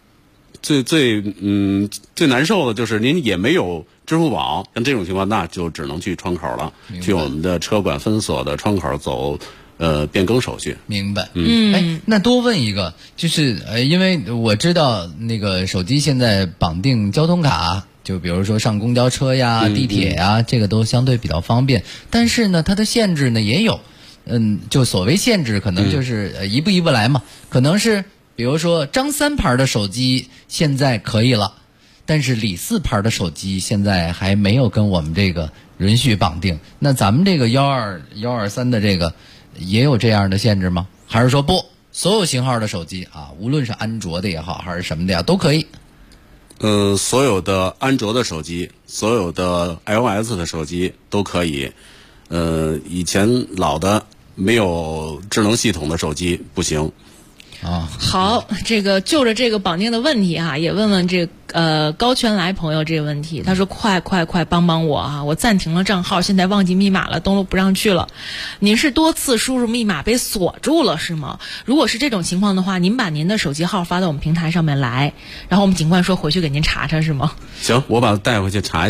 [SPEAKER 12] 难受的就是您也没有支付宝，像这种情况那就只能去窗口了，去我们的车管分所的窗口走变更手续。
[SPEAKER 8] 明白。那多问一个，就是因为我知道那个手机现在绑定交通卡，就比如说上公交车呀、地铁呀，这个都相对比较方便。但是呢，它的限制呢也有，就所谓限制，可能就是一步一步来嘛。可能是比如说张3牌的手机现在可以了，但是李4牌的手机现在还没有跟我们这个允许绑定。那咱们这个12123的这个也有这样的限制吗？还是说不，所有型号的手机啊，无论是安卓的也好还是什么的呀，都可以？
[SPEAKER 12] 所有的安卓的手机，所有的 iOS 的手机都可以。以前老的没有智能系统的手机不行。
[SPEAKER 6] 好，这个就着这个绑定的问题啊，也问问这高全来朋友这个问题。他说快帮帮我啊，我暂停了账号，现在忘记密码了，登录不上去了。您是多次输入密码被锁住了是吗？如果是这种情况的话，您把您的手机号发到我们平台上面来，然后我们警官说回去给您查查是吗？
[SPEAKER 12] 行，我把它带回去查一下。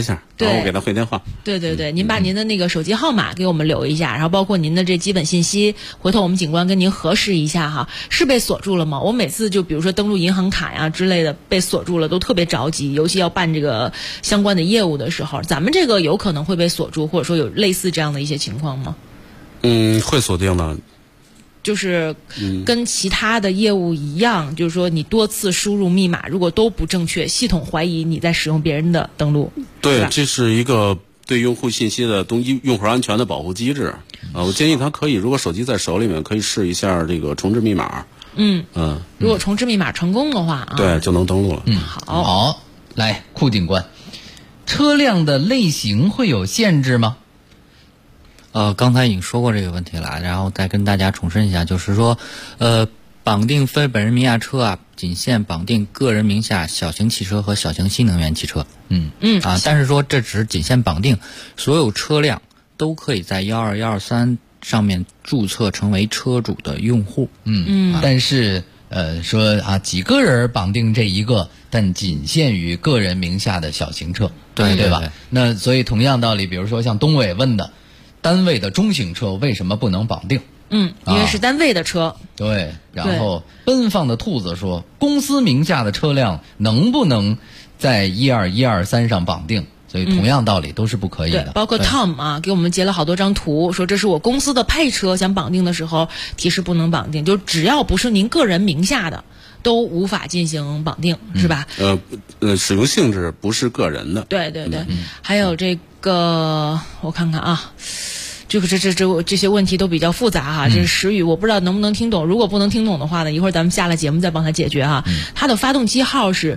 [SPEAKER 12] 然后我给他回电话。
[SPEAKER 6] 对对对，您把您的那个手机号码给我们留一下，然后包括您的这基本信息，回头我们警官跟您核实一下哈，是被锁住了吗？我每次就比如说登录银行卡呀之类的被锁住了，都特别着急，尤其要办这个相关的业务的时候，咱们这个有可能会被锁住，或者说有类似这样的一些情况吗？
[SPEAKER 12] 会锁定的。
[SPEAKER 6] 就是跟其他的业务一样，就是说你多次输入密码如果都不正确，系统怀疑你在使用别人的登录。
[SPEAKER 12] 对，这是一个对用户信息的用户安全的保护机制啊。我建议他可以，如果手机在手里面，可以试一下这个重置密码。
[SPEAKER 6] 如果重置密码成功的话啊，
[SPEAKER 12] 对，就能登录了。
[SPEAKER 8] 好，来，库警官，车辆的类型会有限制吗？
[SPEAKER 2] 刚才已经说过这个问题了，然后再跟大家重申一下，就是说，绑定非本人名下车啊，仅限绑定个人名下小型汽车和小型新能源汽车。但是说这只是仅限绑定，所有车辆都可以在12123上面注册成为车主的用户。
[SPEAKER 8] 但是说啊，几个人绑定这一个，但仅限于个人名下的小型车，对吧？那所以同样道理，比如说像东伟问的。单位的中型车为什么不能绑定？
[SPEAKER 6] 因为是单位的车。
[SPEAKER 8] 对，然后奔放的兔子说，公司名下的车辆能不能在12123上绑定？所以同样道理都是不可以的。
[SPEAKER 6] 对，包括 Tom 啊，给我们截了好多张图，说这是我公司的配车，想绑定的时候提示不能绑定，就只要不是您个人名下的，都无法进行绑定，是吧？
[SPEAKER 12] 使用性质不是个人的。
[SPEAKER 6] 对对对，还有这个，我看看啊。这些问题都比较复杂哈，这是时语，我不知道能不能听懂。如果不能听懂的话呢，一会儿咱们下了节目再帮他解决哈。它的发动机号是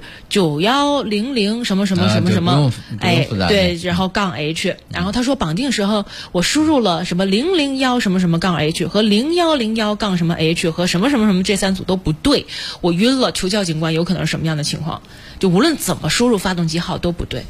[SPEAKER 6] 9100什么什么什么什么，对，然后-H，然后他说绑定时候我输入了什么001什么什么-H 和0101什么 H 和什么什么什么这3组都不对，我晕了，求教警官有可能是什么样的情况？就无论怎么输入发动机号都不对。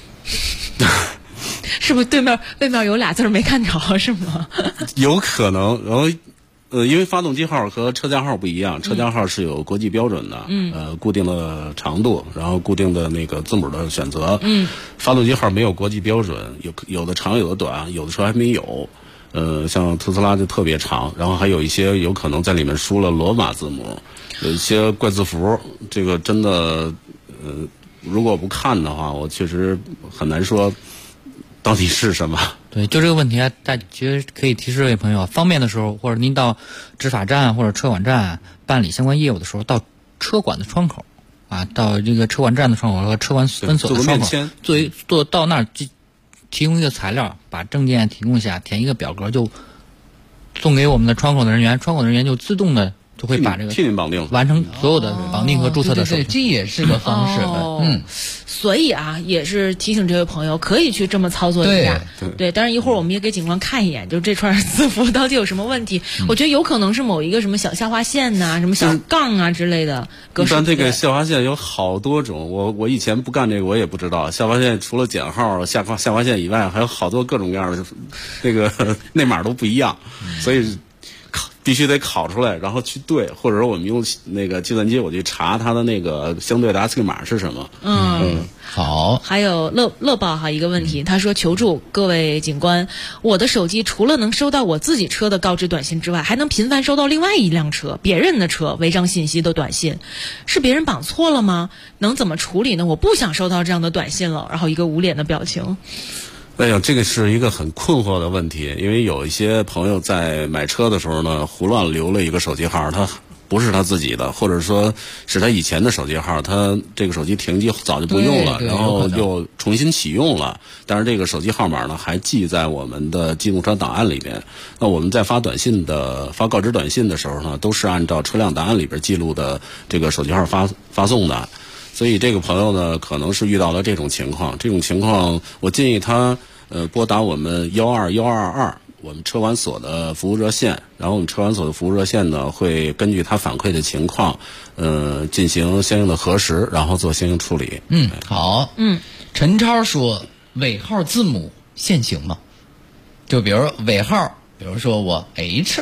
[SPEAKER 6] 是不是对面有俩字没看着是吗？
[SPEAKER 12] 有可能，然后因为发动机号和车架号不一样，车架号是有国际标准的，固定的长度，然后固定的那个字母的选择，发动机号没有国际标准，有的长有的短，有的车还没有，像特斯拉就特别长，然后还有一些有可能在里面输了罗马字母，有一些怪字符，这个真的如果不看的话，我确实很难说到底是什么。
[SPEAKER 2] 对，就这个问题啊，大家觉得可以提示这位朋友，方便的时候，或者您到执法站或者车管站办理相关业务的时候，到车管的窗口啊，到这个车管站的窗口和车管分所的窗口，到那儿提供一个材料，把证件提供一下，填一个表格，就送给我们的窗口的人员，窗口的人员就自动的就会把这个
[SPEAKER 12] 替您绑定，
[SPEAKER 2] 完成所有的绑定和注册的手续。
[SPEAKER 8] 对，这也是个方式。
[SPEAKER 6] 所以啊，也是提醒这位朋友可以去这么操作一下。对，当然一会儿我们也给警官看一眼，就这串字符到底有什么问题。我觉得有可能是某一个什么小下划线呐、什么小杠啊之类的格式。
[SPEAKER 12] 但这个下划线有好多种，我以前不干这个，我也不知道。下划线除了减号、下划线以外，还有好多各种各样的，那个内码都不一样，所以必须得考出来，然后去对，或者说我们用那个计算机我去查它的那个相对的 ASCII 码是什么。
[SPEAKER 8] 好。
[SPEAKER 6] 还有乐宝哈一个问题，他说求助各位警官，我的手机除了能收到我自己车的告知短信之外，还能频繁收到另外一辆车、别人的车违章信息的短信，是别人绑错了吗？能怎么处理呢？我不想收到这样的短信了。然后一个无脸的表情。
[SPEAKER 12] 哎呀，这个是一个很困惑的问题，因为有一些朋友在买车的时候呢，胡乱留了一个手机号，他不是他自己的，或者说是他以前的手机号，他这个手机停机早就不用了，然后又重新启用了，但是这个手机号码呢还记在我们的机动车档案里边。那我们在发告知短信的时候呢，都是按照车辆档案里边记录的这个手机号发送的。所以这个朋友呢，可能是遇到了这种情况。这种情况，我建议他拨打我们12122我们车管所的服务热线，然后我们车管所的服务热线呢，会根据他反馈的情况，进行相应的核实，然后做相应处理。
[SPEAKER 8] 好。陈超说，尾号字母限行吗？就比如尾号，比如说我 H，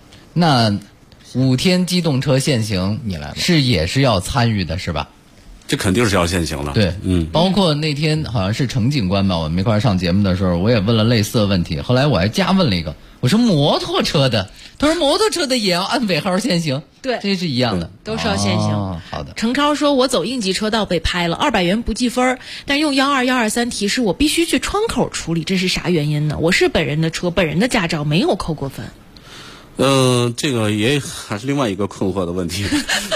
[SPEAKER 8] 那5天机动车限行，你来吧，也是要参与的，是吧？
[SPEAKER 12] 这肯定是要限行的。
[SPEAKER 8] 对，包括那天好像是程警官吧，我们一块儿上节目的时候，我也问了类似的问题。后来我还加问了一个，我说摩托车的，他说摩托车的也要按尾号限行，
[SPEAKER 6] 对，
[SPEAKER 8] 这是一样的，
[SPEAKER 6] 都是要限行。
[SPEAKER 8] 好的。
[SPEAKER 6] 程超说，我走应急车道被拍了，200元不计分，但用12123提示我必须去窗口处理，这是啥原因呢？我是本人的车，本人的驾照没有扣过分。
[SPEAKER 12] 这个也还是另外一个困惑的问题。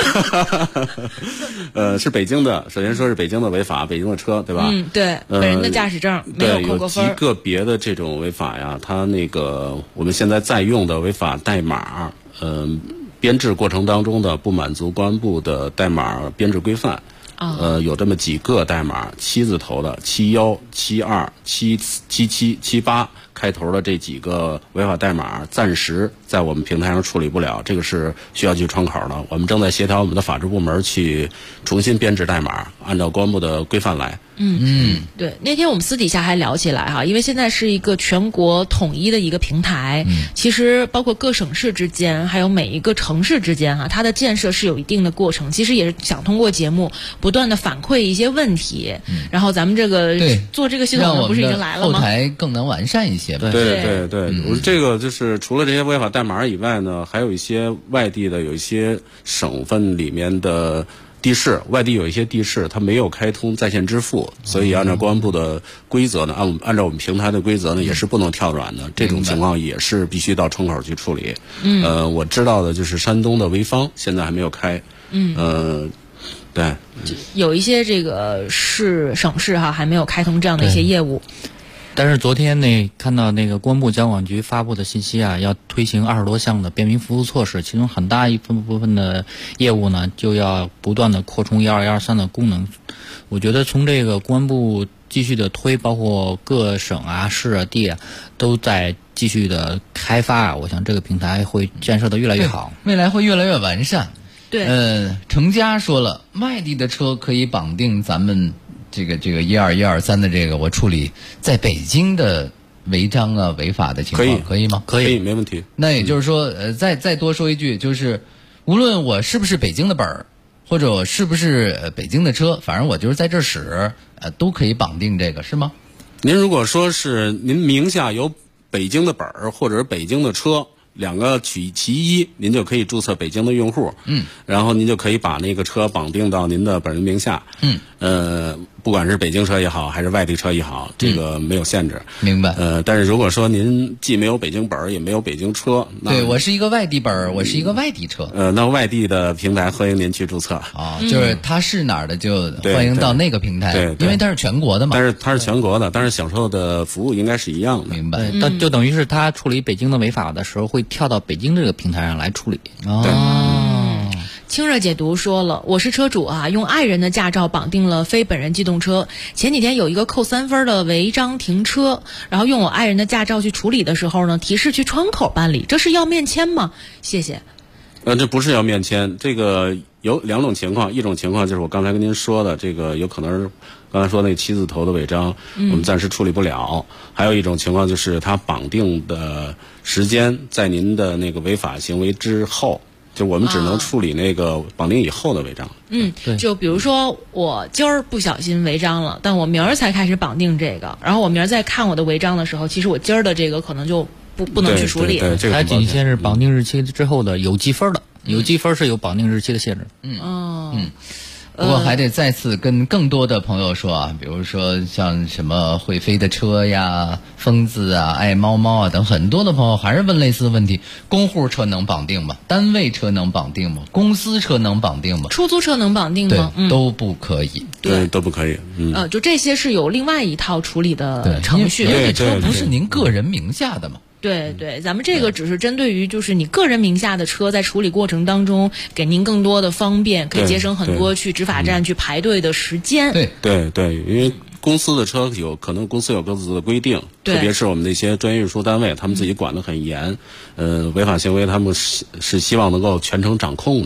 [SPEAKER 12] 是北京的，首先说是北京的违法，北京的车，对吧？
[SPEAKER 6] 对，本人的驾驶证没有扣过分。
[SPEAKER 12] 有极个别的这种违法呀，它那个我们现在在用的违法代码，编制过程当中的不满足公安部的代码编制规范。有这么几个代码，7字头的71、72、77、78开头的这几个违法代码，暂时在我们平台上处理不了，这个是需要去窗口的。我们正在协调我们的法制部门去重新编制代码，按照公安部的规范来。
[SPEAKER 6] 对，那天我们私底下还聊起来哈，因为现在是一个全国统一的一个平台，其实包括各省市之间，还有每一个城市之间哈，它的建设是有一定的过程。其实也是想通过节目不断的反馈一些问题，然后咱们这个做这个系统不是已经来了吗？
[SPEAKER 8] 后台更能完善一些吧。
[SPEAKER 12] 对，我这个就是除了这些违法代码以外呢，还有一些外地的，有一些省份里面的地市，外地有一些地市它没有开通在线支付，所以按照公安部的规则呢，按照我们平台的规则呢，也是不能跳转的。这种情况也是必须到窗口去处理。我知道的就是山东的潍坊现在还没有开。对，
[SPEAKER 6] 有一些这个省市哈还没有开通这样的一些业务。
[SPEAKER 2] 但是昨天看到那个公安部交管局发布的信息啊，要推行20多项的便民服务措施，其中很大一部分的业务呢，就要不断的扩充12123的功能。我觉得从这个公安部继续的推，包括各省啊、市啊、地啊，都在继续的开发啊，我想这个平台会建设的越来越好，
[SPEAKER 8] 未来会越来越完善。
[SPEAKER 6] 对，
[SPEAKER 8] 程佳说了，外地的车可以绑定咱们这个12123的这个，我处理在北京的违章啊、违法的情况，可以吗？
[SPEAKER 12] 可以，没问题。
[SPEAKER 8] 那也就是说，再多说一句，就是无论我是不是北京的本儿，或者我是不是北京的车，反正我就是在这使，都可以绑定这个，是吗？
[SPEAKER 12] 您如果说是您名下有北京的本儿或者是北京的车，两个取其一，您就可以注册北京的用户。然后您就可以把那个车绑定到您的本人名下。不管是北京车也好，还是外地车也好，这个没有限制。
[SPEAKER 8] 明白。
[SPEAKER 12] 但是如果说您既没有北京本儿，也没有北京车，
[SPEAKER 8] 对，我是一个外地本儿，我是一个外地车。
[SPEAKER 12] 那外地的平台欢迎您去注册。
[SPEAKER 8] 就是它是哪儿的就欢迎到那个平台。
[SPEAKER 12] 对，
[SPEAKER 8] 因为它是全国的嘛。
[SPEAKER 12] 但是它是全国的，但是享受的服务应该是一样的。
[SPEAKER 8] 明白。
[SPEAKER 2] 就等于是他处理北京的违法的时候，会跳到北京这个平台上来处理。
[SPEAKER 6] 清热解毒说了，我是车主啊，用爱人的驾照绑定了非本人机动车。前几天有一个扣3分的违章停车，然后用我爱人的驾照去处理的时候呢，提示去窗口办理，这是要面签吗？谢谢。
[SPEAKER 12] 这不是要面签，这个有2种情况，一种情况就是我刚才跟您说的，这个有可能是刚才说那7字头的违章，我们暂时处理不了。还有一种情况就是它绑定的时间在您的那个违法行为之后。就我们只能处理那个绑定以后的违章。
[SPEAKER 6] 就比如说我今儿不小心违章了，但我明儿才开始绑定这个，然后我明儿再看我的违章的时候，其实我今儿的这个可能就不能去处理。
[SPEAKER 2] 它仅限是绑定日期之后的有积分的，有积分是有绑定日期的限制。
[SPEAKER 8] 不过还得再次跟更多的朋友说啊，比如说像什么会飞的车呀、疯子啊、爱猫猫啊等，很多的朋友还是问类似的问题：公户车能绑定吗？单位车能绑定吗？公司车能绑定吗？
[SPEAKER 6] 出租车能绑定吗？
[SPEAKER 8] 都不可以。
[SPEAKER 12] 对，都不可以。
[SPEAKER 6] 就这些是有另外一套处理的程序。
[SPEAKER 8] 因为车不是您个人名下的嘛。
[SPEAKER 6] 对，咱们这个只是针对于就是你个人名下的车，在处理过程当中给您更多的方便，可以节省很多去执法站去排队的时间。
[SPEAKER 12] 对，因为公司的车可能公司有各自的规定，特别是我们那些专业运输单位，他们自己管得很严。违法行为他们是希望能够全程掌控的。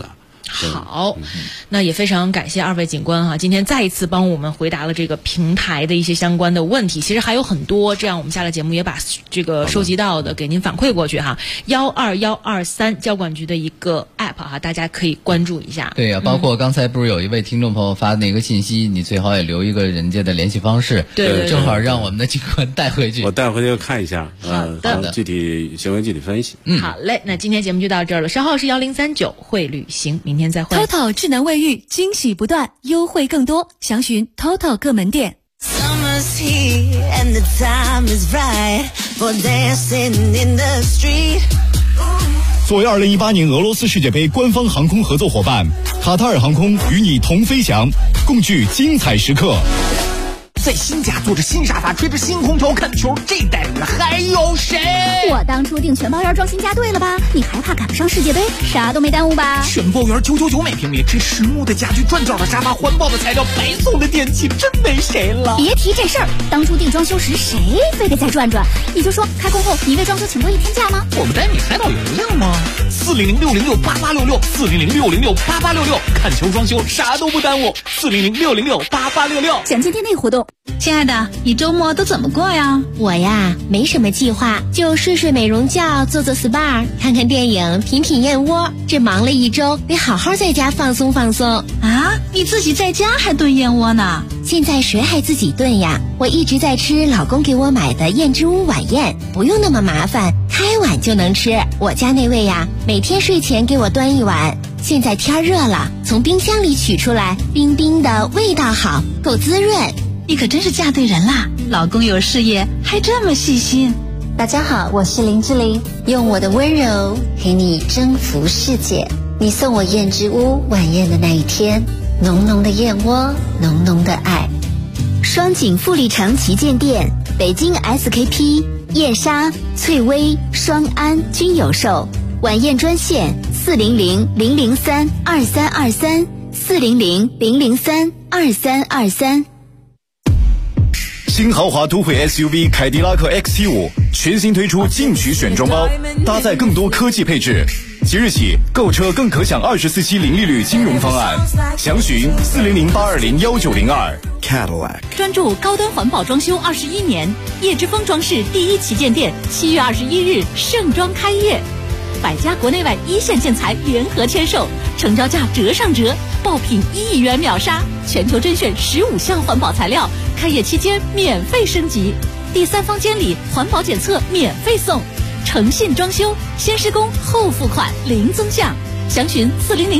[SPEAKER 6] 好，那也非常感谢二位警官今天再一次帮我们回答了这个平台的一些相关的问题。其实还有很多，这样我们下了节目也把这个收集到的给您反馈过去12123交管局的一个 app 大家可以关注一下。
[SPEAKER 8] 对呀，包括刚才不是有一位听众朋友发那个信息，你最好也留一个人家的联系方式，
[SPEAKER 6] 对，
[SPEAKER 8] 正好让我们的警官带回去。
[SPEAKER 12] 我带回去看一下，
[SPEAKER 6] 好的，
[SPEAKER 12] 具体行为具体分析。
[SPEAKER 6] 好嘞，那今天节目就到这儿了。稍后是1039会旅行，明天再会。
[SPEAKER 19] TOTO 智能卫浴，惊喜不断，优惠更多，详询 TOTO 各门店。
[SPEAKER 20] Summer's here and the time is right for dancing in the street.
[SPEAKER 21] 作为2018年俄罗斯世界杯官方航空合作伙伴，卡塔尔航空与你同飞翔，共聚精彩时刻。
[SPEAKER 13] 在新家坐着新沙发，吹着新空调看球，这代人还有谁？
[SPEAKER 15] 我当初订全包园装新家对了吧？你还怕赶不上世界杯？啥都没耽误吧？
[SPEAKER 13] 全包园999每平米，这实木的家具，转角的沙发，环保的材料，白送的电器，真没谁了。
[SPEAKER 15] 别提这事儿，当初订装修时谁非得再转转？你就说开工后你为装修请多1天假吗？
[SPEAKER 13] 我们带你海岛游亮吗？400-606-8866，400-606-8866，看球装修啥都不耽误，400-606-8866。
[SPEAKER 15] 详见店内活动。
[SPEAKER 19] 亲爱的，你周末都怎么过呀？
[SPEAKER 22] 我呀，没什么计划，就睡睡美容觉，做做 SPA， 看看电影，品品燕窝。这忙了一周，得好好在家放松放松
[SPEAKER 19] 啊！你自己在家还炖燕窝呢？
[SPEAKER 22] 现在谁还自己炖呀？我一直在吃老公给我买的燕之屋晚宴，不用那么麻烦，开碗就能吃。我家那位呀，每天睡前给我端一碗。现在天热了，从冰箱里取出来，冰冰的，味道好，够滋润。
[SPEAKER 19] 你可真是嫁对人啦！老公有事业，还这么细心。
[SPEAKER 22] 大家好，我是林志玲，用我的温柔陪你征服世界。你送我燕之屋晚宴的那一天，浓浓的燕窝，浓浓的爱。
[SPEAKER 15] 双井富力城旗舰店、北京 SKP、燕莎、翠微、双安均有售。晚宴专线400-003-2323，400-003-2323。
[SPEAKER 21] 新豪华都会 SUV 凯迪拉克 XT5 全新推出进取选装包，搭载更多科技配置。即日起购车更可享24期零利率金融方案，详询400-820-1902。Cadillac
[SPEAKER 19] 专注高端环保装修21年，叶之峰装饰第1旗舰店7月21日盛装开业，百家国内外一线建材联合签售，成交价折上折，爆品1亿元秒杀，全球甄选15项环保材料，开业期间免费升级，第3方监理环保检测免费送，诚信装修，先施工后付款零增项，详询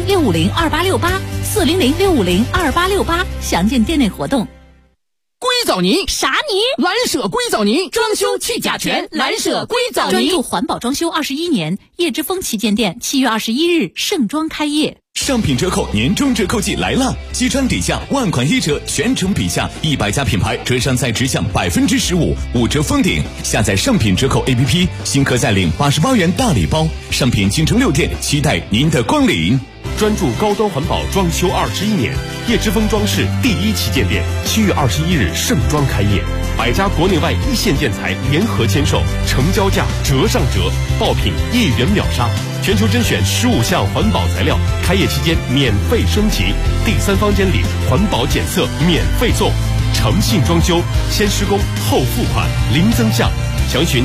[SPEAKER 19] 400-650-2868，400-650-2868，详见店内活动。
[SPEAKER 13] 硅藻泥
[SPEAKER 19] 啥泥？
[SPEAKER 13] 蓝舍硅藻泥，装修去甲醛，蓝舍硅藻泥。
[SPEAKER 19] 专注环保装修21年，叶之峰旗舰店7月21日盛装开业。
[SPEAKER 21] 上品折扣年终折扣季来了，西川底下万款1折，全程比下100家品牌折上再直享15%，5折封顶。下载上品折扣 APP， 新客再领88元大礼包。上品京城6店，期待您的光临。
[SPEAKER 4] 专注高端环保装修21年，叶之峰装饰第1旗舰店7月21日盛装开业，百家国内外一线建材联合签售，成交价折上折，爆品1亿元秒杀，全球甄选15项环保材料，开业期间免费升级，第3方监理环保检测免费送，诚信装修，先施工后付款零增项，详询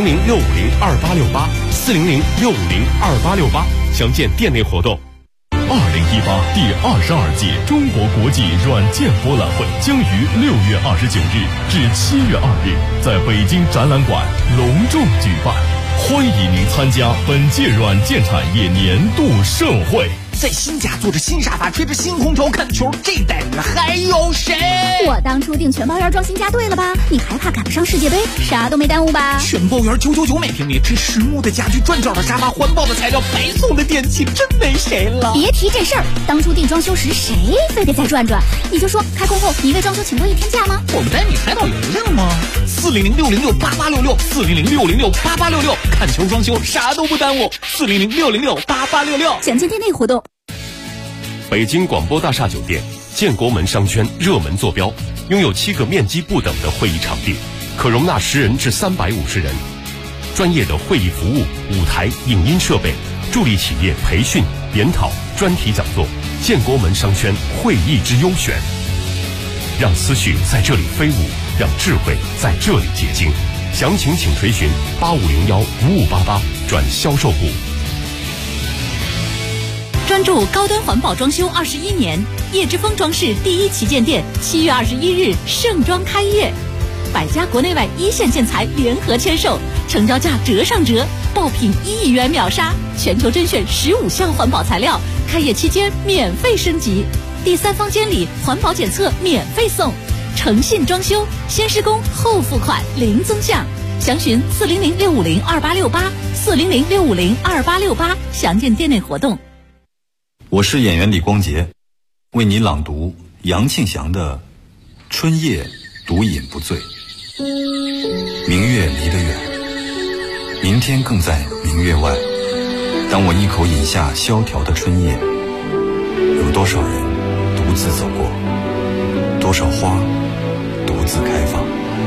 [SPEAKER 4] 400-650-2868，400-650-2868，详见店内活动。
[SPEAKER 14] 2018第22届中国国际软件博览会将于6月29日至7月2日在北京展览馆隆重举办，欢迎您参加本届软件产业年度盛会。
[SPEAKER 13] 在新家坐着新沙发，吹着新空调看球，这代人还有谁？
[SPEAKER 15] 我当初订全包园装新家对了吧？你还怕赶不上世界杯？啥都没耽误吧？
[SPEAKER 13] 全包园999每平米，这实木的家具，转角的沙发，环保的材料，白送的电器，真没谁了。
[SPEAKER 15] 别提这事儿，当初订装修时谁非得再转转？你就说开工后你为装修请多1天假吗？
[SPEAKER 13] 我们带你海岛游亮吗？400-606-8866，400-650-8866，看球装修啥都不耽误，400-650-8866。
[SPEAKER 15] 详见店内活动。
[SPEAKER 4] 北京广播大厦酒店，建国门商圈热门坐标，拥有7个面积不等的会议场地，可容纳10人至350人。专业的会议服务、舞台、影音设备，助力企业培训、研讨、 专题讲座，建国门商圈会议之优选。让思绪在这里飞舞，让智慧在这里结晶。详情请垂询8501-5588转销售部。
[SPEAKER 19] 专注高端环保装修21年，叶之峰装饰第一旗舰店7月21日盛装开业，百家国内外一线建材联合签售，成交价折上折，爆品1亿元秒杀，全球甄选15项环保材料，开业期间免费升级，第3方监理环保检测免费送，诚信装修，先施工后付款零增项。详询400-650-2868，400-650-2868，详见店内活动。
[SPEAKER 3] 我是演员李光洁，为你朗读杨庆祥的《春夜独饮不醉》。明月离得远，明天更在明月外。当我一口饮下萧条的春夜，有多少人独自走过，多少花独自开放。